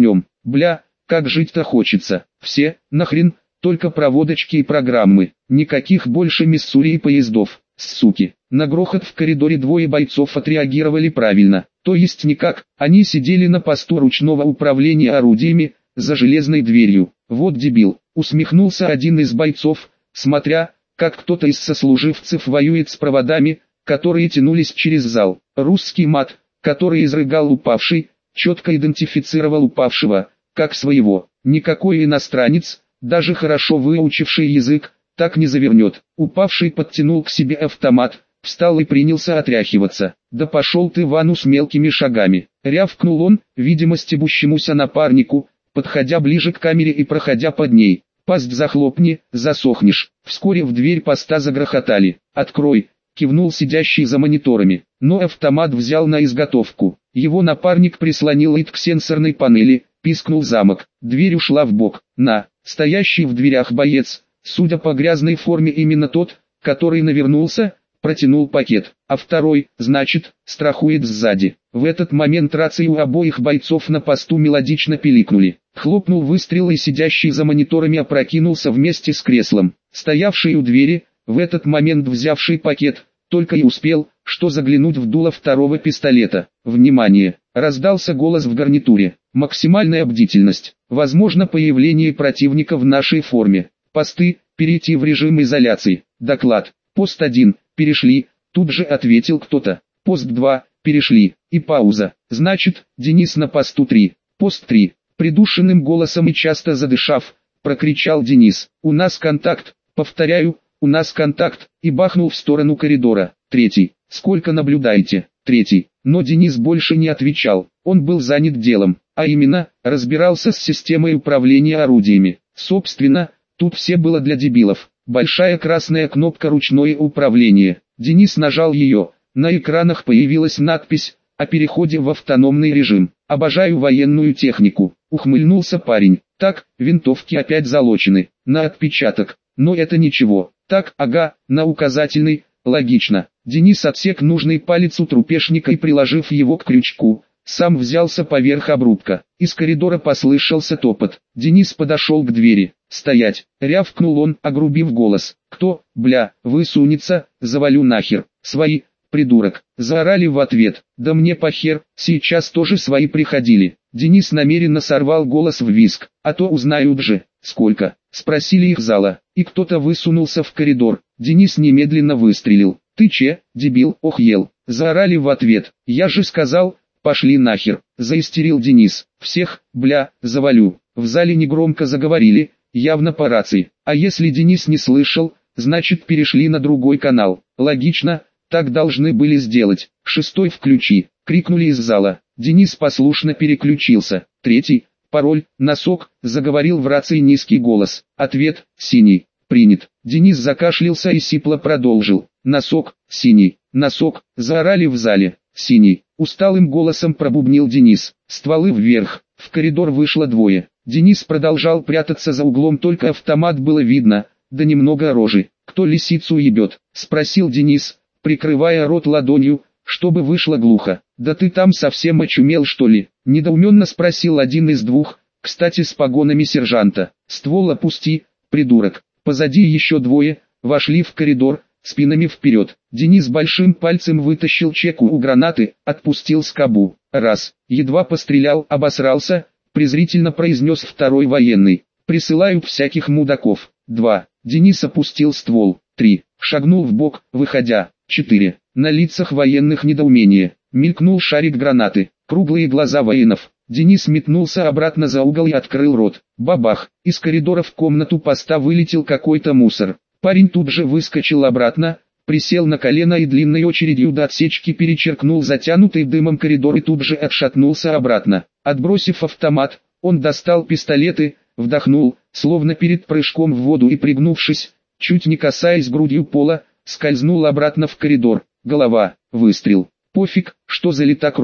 Бля, как жить-то хочется. Все, нахрен, только проводочки и программы. Никаких больше Миссури и поездов. Суки. На грохот в коридоре двое бойцов отреагировали правильно. То есть никак, они сидели на посту ручного управления орудиями, за железной дверью. Вот дебил, усмехнулся один из бойцов, смотря, как кто-то из сослуживцев воюет с проводами, которые тянулись через зал. Русский мат, который изрыгал упавший, четко идентифицировал упавшего, как своего. Никакой иностранец, даже хорошо выучивший язык, так не завернет. Упавший подтянул к себе автомат, встал и принялся отряхиваться. «Да пошел ты, Вану, с мелкими шагами!» Рявкнул он, видимо стебущемуся напарнику, подходя ближе к камере и проходя под ней. «Пасть захлопни, засохнешь». Вскоре в дверь поста загрохотали. «Открой!» — кивнул сидящий за мониторами. Но автомат взял на изготовку. Его напарник прислонил ИТ к сенсорной панели, пискнул замок. Дверь ушла вбок. Стоящий в дверях боец, судя по грязной форме именно тот, который навернулся, протянул пакет, а второй, значит, страхует сзади. В этот момент рации у обоих бойцов на посту мелодично пиликнули. Хлопнул выстрел и сидящий за мониторами опрокинулся вместе с креслом. Стоявший у двери, в этот момент взявший пакет, только и успел, что заглянуть в дуло второго пистолета. «Внимание!» — раздался голос в гарнитуре. «Максимальная бдительность. Возможно появление противника в нашей форме. Посты, перейти в режим изоляции. Доклад. Пост 1, перешли», тут же ответил кто-то. «Пост 2, перешли». И пауза. «Значит, Денис на посту 3. Пост 3». Придушенным голосом и часто задышав, прокричал Денис. «У нас контакт, повторяю, у нас контакт», и бахнул в сторону коридора. «Третий. Сколько наблюдаете?» «Третий». Но Денис больше не отвечал. Он был занят делом, а именно, разбирался с системой управления орудиями. Собственно, тут все было для дебилов. Большая красная кнопка «Ручное управление». Денис нажал ее. На экранах появилась надпись о переходе в автономный режим. «Обожаю военную технику», — ухмыльнулся парень. «Так, винтовки опять залочены. На отпечаток. Но это ничего. Так, ага, на указательный. Логично». Денис отсек нужный палец у трупешника и, приложив его к крючку, сам взялся поверх обрубка. Из коридора послышался топот. Денис подошел к двери. «Стоять!» — рявкнул он, огрубив голос. «Кто, бля, высунется, завалю нахер!» «Свои, придурок!» — заорали в ответ. «Да мне похер, сейчас тоже свои приходили». Денис намеренно сорвал голос в визг. «А то узнают же, сколько!» — спросили их зала. И кто-то высунулся в коридор. Денис немедленно выстрелил. «Ты че, дебил, охуел?» — заорали в ответ. «Я же сказал, пошли нахер!» — заистерил Денис. «Всех, бля, завалю!» В зале негромко заговорили, явно по рации. А если Денис не слышал, значит перешли на другой канал. Логично, так должны были сделать. «Шестой включи!» — крикнули из зала. Денис послушно переключился. «Третий, пароль, носок», — заговорил в рации низкий голос. Ответ: «Синий». «Принят». Денис закашлялся и сипло продолжил. «Носок, синий, носок», — заорали в зале. «Синий», — усталым голосом пробубнил Денис. «Стволы вверх». В коридор вышло двое. Денис продолжал прятаться за углом, только автомат было видно, да немного рожи. «Кто лисицу ебет?» — спросил Денис, прикрывая рот ладонью, чтобы вышло глухо. «Да ты там совсем очумел, что ли?» — недоуменно спросил один из двух, кстати с погонами сержанта. «Ствол опусти, придурок». Позади еще двое, вошли в коридор, спинами вперед. Денис большим пальцем вытащил чеку у гранаты, отпустил скобу. «Раз», едва пострелял, обосрался, презрительно произнес второй военный. «Присылают всяких мудаков». 2. Денис опустил ствол. 3. Шагнул вбок, выходя. 4. На лицах военных недоумение. Мелькнул шарик гранаты. Круглые глаза воинов. Денис метнулся обратно за угол и открыл рот. Бабах! Из коридора в комнату поста вылетел какой-то мусор. Парень тут же выскочил обратно, присел на колено и длинной очередью до отсечки перечеркнул затянутый дымом коридор и тут же отшатнулся обратно. Отбросив автомат, он достал пистолеты, вдохнул, словно перед прыжком в воду, и, пригнувшись, чуть не касаясь грудью пола, скользнул обратно в коридор. Голова, выстрел. Пофиг, что залита кровью.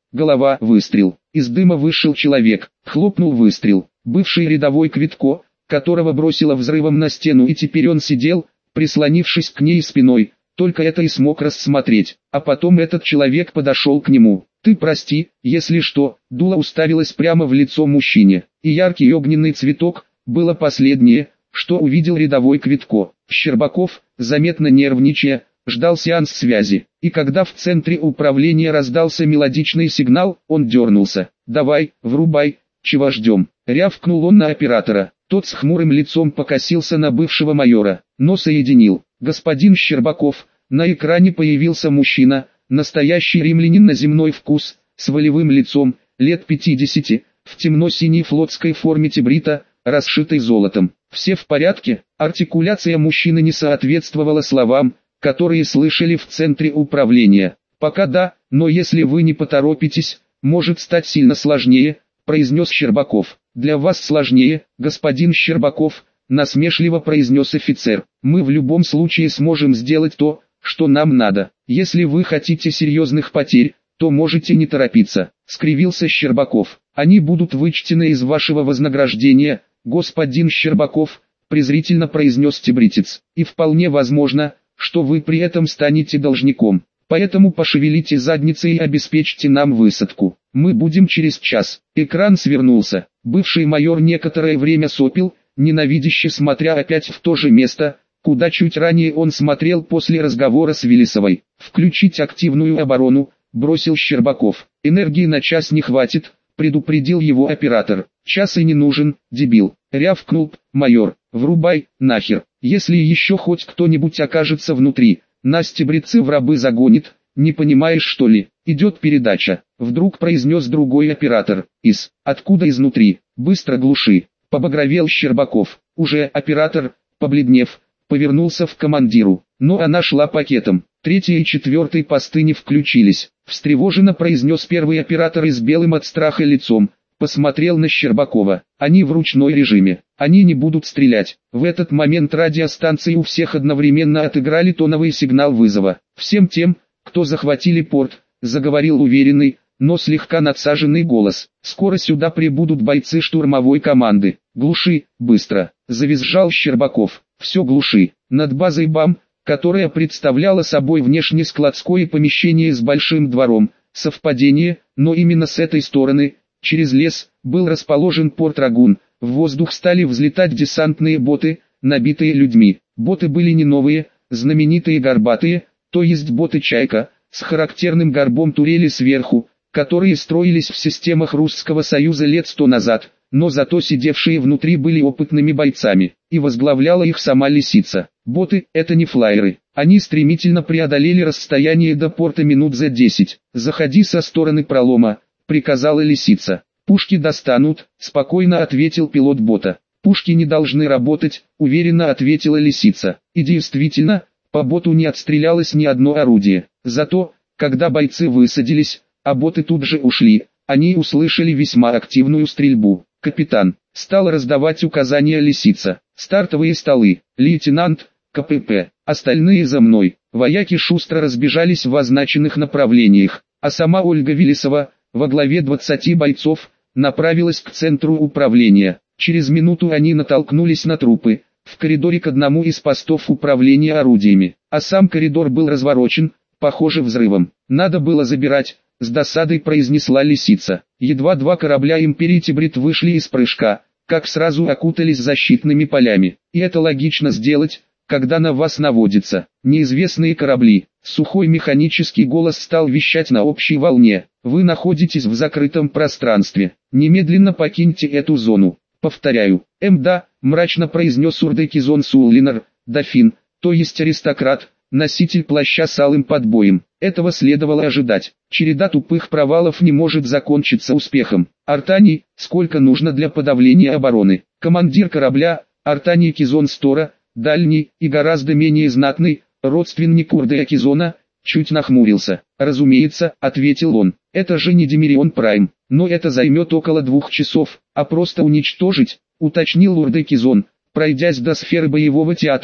голова, выстрел. Из дыма вышел человек, хлопнул выстрел. Бывший рядовой Квитко, которого бросило взрывом на стену, и теперь он сидел, прислонившись к ней спиной, только это и смог рассмотреть. А потом этот человек подошел к нему. «Ты прости, если что», дуло уставилось прямо в лицо мужчине, и яркий огненный цветок, было последнее, что увидел рядовой Квитко. Щербаков, заметно нервничая, ждал сеанс связи, и когда в центре управления раздался мелодичный сигнал, он дернулся. «Давай, врубай, чего ждем?» — рявкнул он на оператора. Тот с хмурым лицом покосился на бывшего майора, но соединил. «Господин Щербаков», на экране появился мужчина, настоящий римлянин на земной вкус, с волевым лицом, лет 50, в темно-синей флотской форме тибрита, расшитой золотом. «Все в порядке?» Артикуляция мужчины не соответствовала словам, которые слышали в центре управления. «Пока да, но если вы не поторопитесь, может стать сильно сложнее», произнес Щербаков. «Для вас сложнее, господин Щербаков», насмешливо произнес офицер. «Мы в любом случае сможем сделать то, что нам надо. Если вы хотите серьезных потерь, то можете не торопиться», скривился Щербаков. «Они будут вычтены из вашего вознаграждения, господин Щербаков», презрительно произнес тибритец. «И вполне возможно, что вы при этом станете должником. Поэтому пошевелите задницей и обеспечьте нам высадку. Мы будем через час». Экран свернулся. Бывший майор некоторое время сопел, ненавидяще смотря опять в то же место, куда чуть ранее он смотрел после разговора с Велесовой. «Включить активную оборону», бросил Щербаков. «Энергии на час не хватит», предупредил его оператор. «Час и не нужен, дебил», рявкнул майор. «Врубай, нахер. Если еще хоть кто-нибудь окажется внутри, нас тибритцы в рабы загонит, не понимаешь что ли?» «Идет передача», вдруг произнес другой оператор. Откуда изнутри? Быстро глуши», побагровел Щербаков. Уже оператор, побледнев, повернулся в командиру, но она шла пакетом. Третий и четвертый посты не включились. Встревоженно произнес первый оператор и с белым от страха лицом, посмотрел на Щербакова. «Они в ручной режиме, они не будут стрелять». В этот момент радиостанции у всех одновременно отыграли тоновый сигнал вызова. «Всем тем, кто захватили порт», заговорил уверенный, но слегка надсаженный голос. «Скоро сюда прибудут бойцы штурмовой команды. Глуши, быстро», завизжал Щербаков. «Все глуши». Над базой БАМ, которая представляла собой внешне складское помещение с большим двором, совпадение, но именно с этой стороны, через лес, был расположен порт Рагун. В воздух стали взлетать десантные боты, набитые людьми. Боты были не новые, знаменитые горбатые, то есть боты «Чайка», с характерным горбом турели сверху, которые строились в системах Русского Союза лет 100 назад, но зато сидевшие внутри были опытными бойцами, и возглавляла их сама Лисица. Боты – это не флайеры. Они стремительно преодолели расстояние до порта минут за 10. «Заходи со стороны пролома», – приказала Лисица. «Пушки достанут», – спокойно ответил пилот бота. «Пушки не должны работать», – уверенно ответила Лисица. И действительно, по боту не отстрелялось ни одно орудие. Зато, когда бойцы высадились, а боты тут же ушли, они услышали весьма активную стрельбу. «Капитан», стал раздавать указания Лисица. «Стартовые столы, лейтенант, КПП, остальные за мной». Вояки шустро разбежались в означенных направлениях, а сама Ольга Велесова, во главе 20 бойцов, направилась к центру управления. Через минуту они натолкнулись на трупы, в коридоре к одному из постов управления орудиями, а сам коридор был разворочен, похоже взрывом. «Надо было забирать», с досадой произнесла Лисица. Едва два корабля Империи Тибрит вышли из прыжка, как сразу окутались защитными полями. И это логично сделать, когда на вас наводятся неизвестные корабли. Сухой механический голос стал вещать на общей волне. «Вы находитесь в закрытом пространстве. Немедленно покиньте эту зону». «Повторяю, да», мрачно произнес Урдекизон Суллинер, дофин, то есть аристократ, носитель плаща с алым подбоем. Этого следовало ожидать. Череда тупых провалов не может закончиться успехом. «Артаний, сколько нужно для подавления обороны?» Командир корабля, Артаний Кизон Стора, дальний и гораздо менее знатный, родственник Урдея Кизона, чуть нахмурился. «Разумеется», — ответил он, — «это же не Демирион Прайм, но это займет около 2 часов, а просто уничтожить», — уточнил Урдекизон, пройдясь до сферы боевого театра,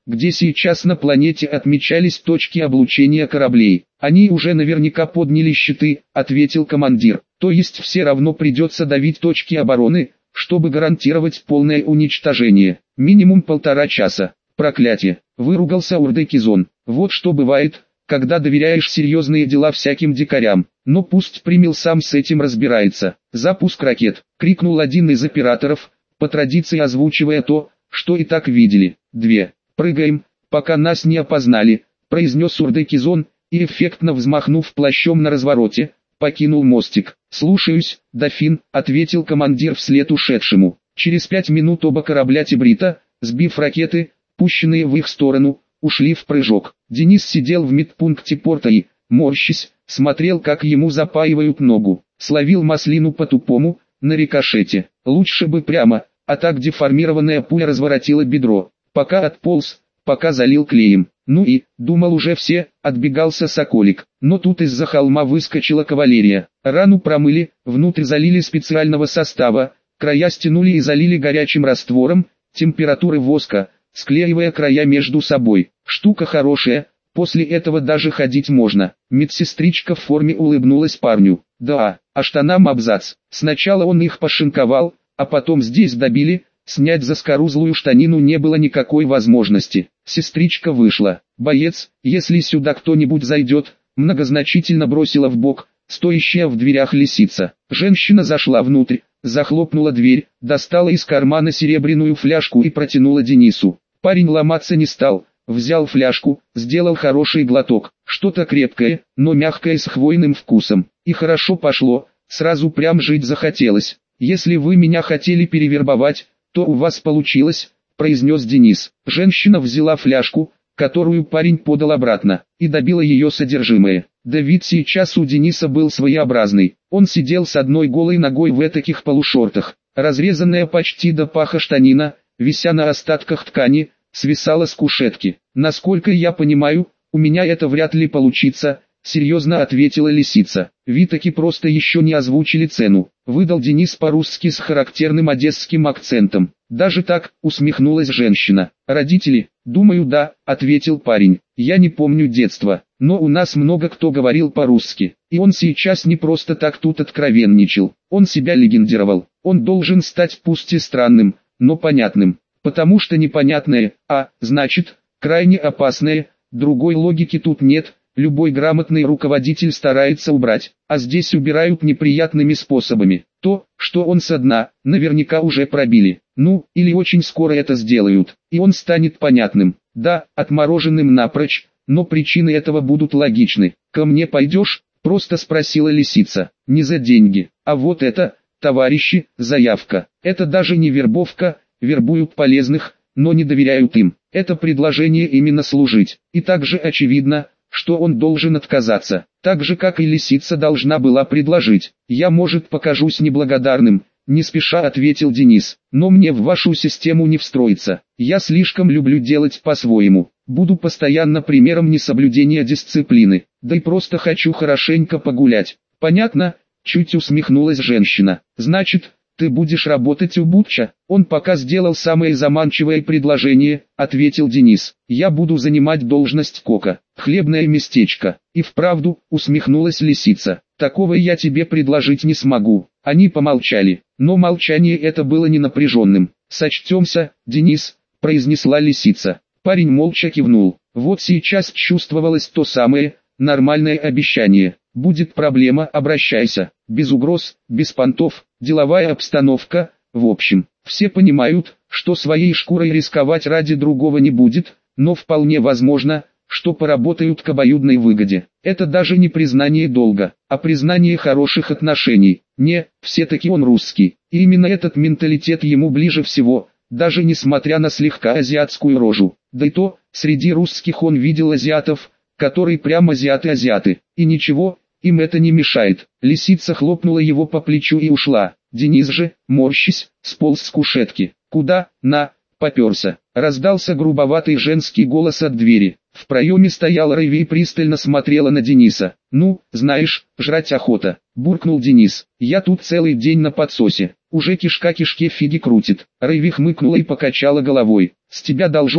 где сейчас на планете отмечались точки облучения кораблей. Они уже наверняка подняли щиты, ответил командир. То есть все равно придется давить точки обороны, чтобы гарантировать полное уничтожение. Минимум 1,5 часа. Проклятие, выругался Урдекизон. Вот что бывает, когда доверяешь серьезные дела всяким дикарям. Но пусть Примил сам с этим разбирается. Запуск ракет, крикнул один из операторов, по традиции озвучивая то, что и так видели. 2. Прыгаем, пока нас не опознали, произнес Урдекизон, и эффектно взмахнув плащом на развороте, покинул мостик. «Слушаюсь, дофин», — ответил командир вслед ушедшему. Через 5 минут оба корабля Тибрита, сбив ракеты, пущенные в их сторону, ушли в прыжок. Денис сидел в медпункте порта и, морщась, смотрел, как ему запаивают ногу. Словил маслину по-тупому, на рикошете. Лучше бы прямо, а так деформированная пуля разворотила бедро. Пока отполз, пока залил клеем. Ну и, думал уже все, отбегался Соколик. Но тут из-за холма выскочила кавалерия. Рану промыли, внутрь залили специального состава, края стянули и залили горячим раствором, температуры воска, склеивая края между собой. Штука хорошая, после этого даже ходить можно. Медсестричка в форме улыбнулась парню. Да, а штанам абзац. Сначала он их пошинковал, а потом здесь добили. Снять заскорузлую штанину не было никакой возможности. Сестричка вышла. «Боец, если сюда кто-нибудь зайдет», многозначительно бросила в бок, стоящая в дверях лисица. Женщина зашла внутрь, захлопнула дверь, достала из кармана серебряную фляжку и протянула Денису. Парень ломаться не стал, взял фляжку, сделал хороший глоток. Что-то крепкое, но мягкое с хвойным вкусом. И хорошо пошло, сразу прям жить захотелось. «Если вы меня хотели перевербовать, то у вас получилось», — произнес Денис. Женщина взяла фляжку, которую парень подал обратно, и добила ее содержимое. Да вид сейчас у Дениса был своеобразный. Он сидел с одной голой ногой в этаких полушортах. Разрезанная почти до паха штанина, вися на остатках ткани, свисала с кушетки. «Насколько я понимаю, у меня это вряд ли получится», — серьезно ответила лисица. «Ви таки просто еще не озвучили цену», — выдал Денис по-русски с характерным одесским акцентом. «Даже так», — усмехнулась женщина. «Родители?» «Думаю, да», — ответил парень. «Я не помню детства, но у нас много кто говорил по-русски. И он сейчас не просто так тут откровенничал. Он себя легендировал. Он должен стать пусть и странным, но понятным. Потому что непонятное, значит, крайне опасное, другой логики тут нет». Любой грамотный руководитель старается убрать, а здесь убирают неприятными способами. То, что он со дна, наверняка уже пробили. Ну, или очень скоро это сделают, и он станет понятным. Да, отмороженным напрочь, но причины этого будут логичны. «Ко мне пойдешь?» – просто спросила лисица. «Не за деньги, а вот это, товарищи, заявка. Это даже не вербовка, вербуют полезных, но не доверяют им. Это предложение именно служить. И также очевидно, что он должен отказаться, так же как и лисица должна была предложить. «Я, может, покажусь неблагодарным», — не спеша ответил Денис, «но мне в вашу систему не встроиться. Я слишком люблю делать по-своему. Буду постоянно примером несоблюдения дисциплины, да и просто хочу хорошенько погулять». «Понятно?» — чуть усмехнулась женщина. «Значит, ты будешь работать у Бутча?» «Он пока сделал самое заманчивое предложение», — ответил Денис. «Я буду занимать должность кока, хлебное местечко». «И вправду», — усмехнулась лисица, «такого я тебе предложить не смогу». Они помолчали, но молчание это было не напряженным. «Сочтемся, Денис», — произнесла лисица. Парень молча кивнул. Вот сейчас чувствовалось то самое, нормальное обещание. «Будет проблема, обращайся». Без угроз, без понтов, деловая обстановка, в общем. Все понимают, что своей шкурой рисковать ради другого не будет, но вполне возможно, что поработают к обоюдной выгоде. Это даже не признание долга, а признание хороших отношений. Не, все-таки он русский, и именно этот менталитет ему ближе всего, даже несмотря на слегка азиатскую рожу. Да и то, среди русских он видел азиатов, которые прям азиаты, и ничего, им это не мешает. Лисица хлопнула его по плечу и ушла. Денис же, морщись, сполз с кушетки. «Куда, на?» — попёрся. Раздался грубоватый женский голос от двери. В проеме стояла Рэйви и пристально смотрела на Дениса. «Ну, знаешь, жрать охота», — буркнул Денис. «Я тут целый день на подсосе. Уже кишка кишке фиги крутит». Рэйви хмыкнула и покачала головой. «С тебя должок», —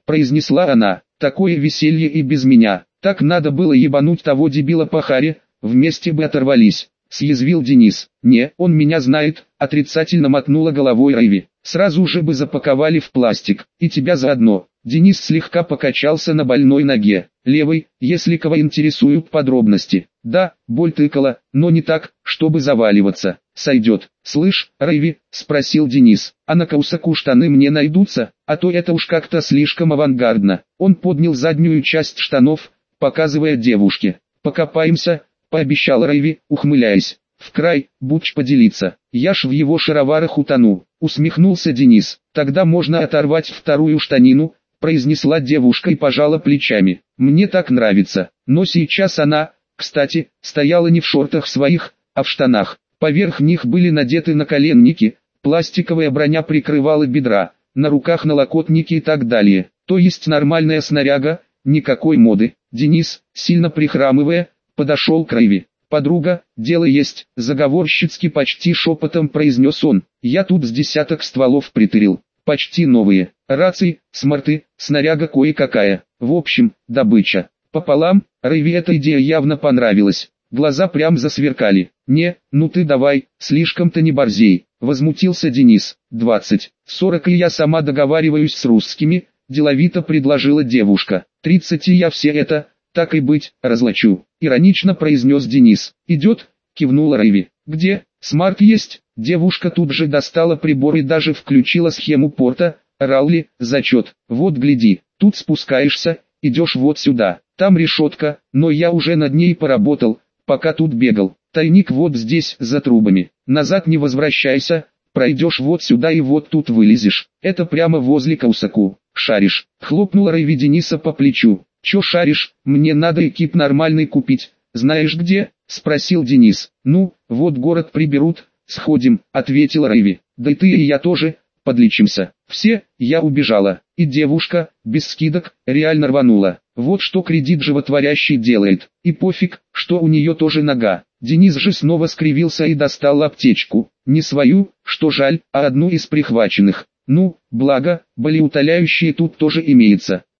произнесла она. Такое веселье и без меня. Так надо было ебануть того дебила по харе, вместе бы оторвались. Съязвил Денис. Не, он меня знает, отрицательно мотнула головой Райви. Сразу же бы запаковали в пластик, и тебя заодно. Денис слегка покачался на больной ноге. Левой, если кого интересуют подробности. Да, боль тыкала, но не так, чтобы заваливаться. Сойдет. Слышь, Райви, спросил Денис, а на Каусаку штаны мне найдутся, а то это уж как-то слишком авангардно. Он поднял заднюю часть штанов, показывая девушке. Покопаемся, пообещал Райви, ухмыляясь. В край, будь поделиться. Я ж в его шароварах утону. Усмехнулся Денис. Тогда можно оторвать вторую штанину, произнесла девушка и пожала плечами. Мне так нравится. Но сейчас она, кстати, стояла не в шортах своих, а в штанах. Поверх них были надеты наколенники, пластиковая броня прикрывала бедра, на руках налокотники и так далее. То есть нормальная снаряга, никакой моды. Денис, сильно прихрамывая, подошел к Райви. «Подруга, дело есть», заговорщицки почти шепотом произнес он. «Я тут с десяток стволов притырил, почти новые, рации, смарты, снаряга кое-какая, в общем, добыча. Пополам». Райви эта идея явно понравилась, глаза прям засверкали. «Не, ну ты давай, слишком-то не борзей», возмутился Денис. 20-40 и я сама договариваюсь с русскими, деловито предложила девушка. 30 и я все это, так и быть, разлочу. Иронично произнес Денис. «Идет?» — кивнула Райви. «Где? Смарт есть?» Девушка тут же достала прибор и даже включила схему порта. «Раули, зачет. Вот гляди, тут спускаешься, идешь вот сюда. Там решетка, но я уже над ней поработал, пока тут бегал. Тайник вот здесь, за трубами. Назад не возвращайся, пройдешь вот сюда и вот тут вылезешь. Это прямо возле Каусаку. Шаришь?» Хлопнула Райви Дениса по плечу. «Чё шаришь, мне надо экип нормальный купить, знаешь где?» — спросил Денис. «Ну, вот город приберут, сходим», — ответила Райви. «Да и ты и я тоже, подлечимся». «Все, я убежала». И девушка, без скидок, реально рванула. Вот что кредит животворящий делает. И пофиг, что у нее тоже нога. Денис же снова скривился и достал аптечку. Не свою, что жаль, а одну из прихваченных. Ну, благо, болеутоляющие тут тоже имеется.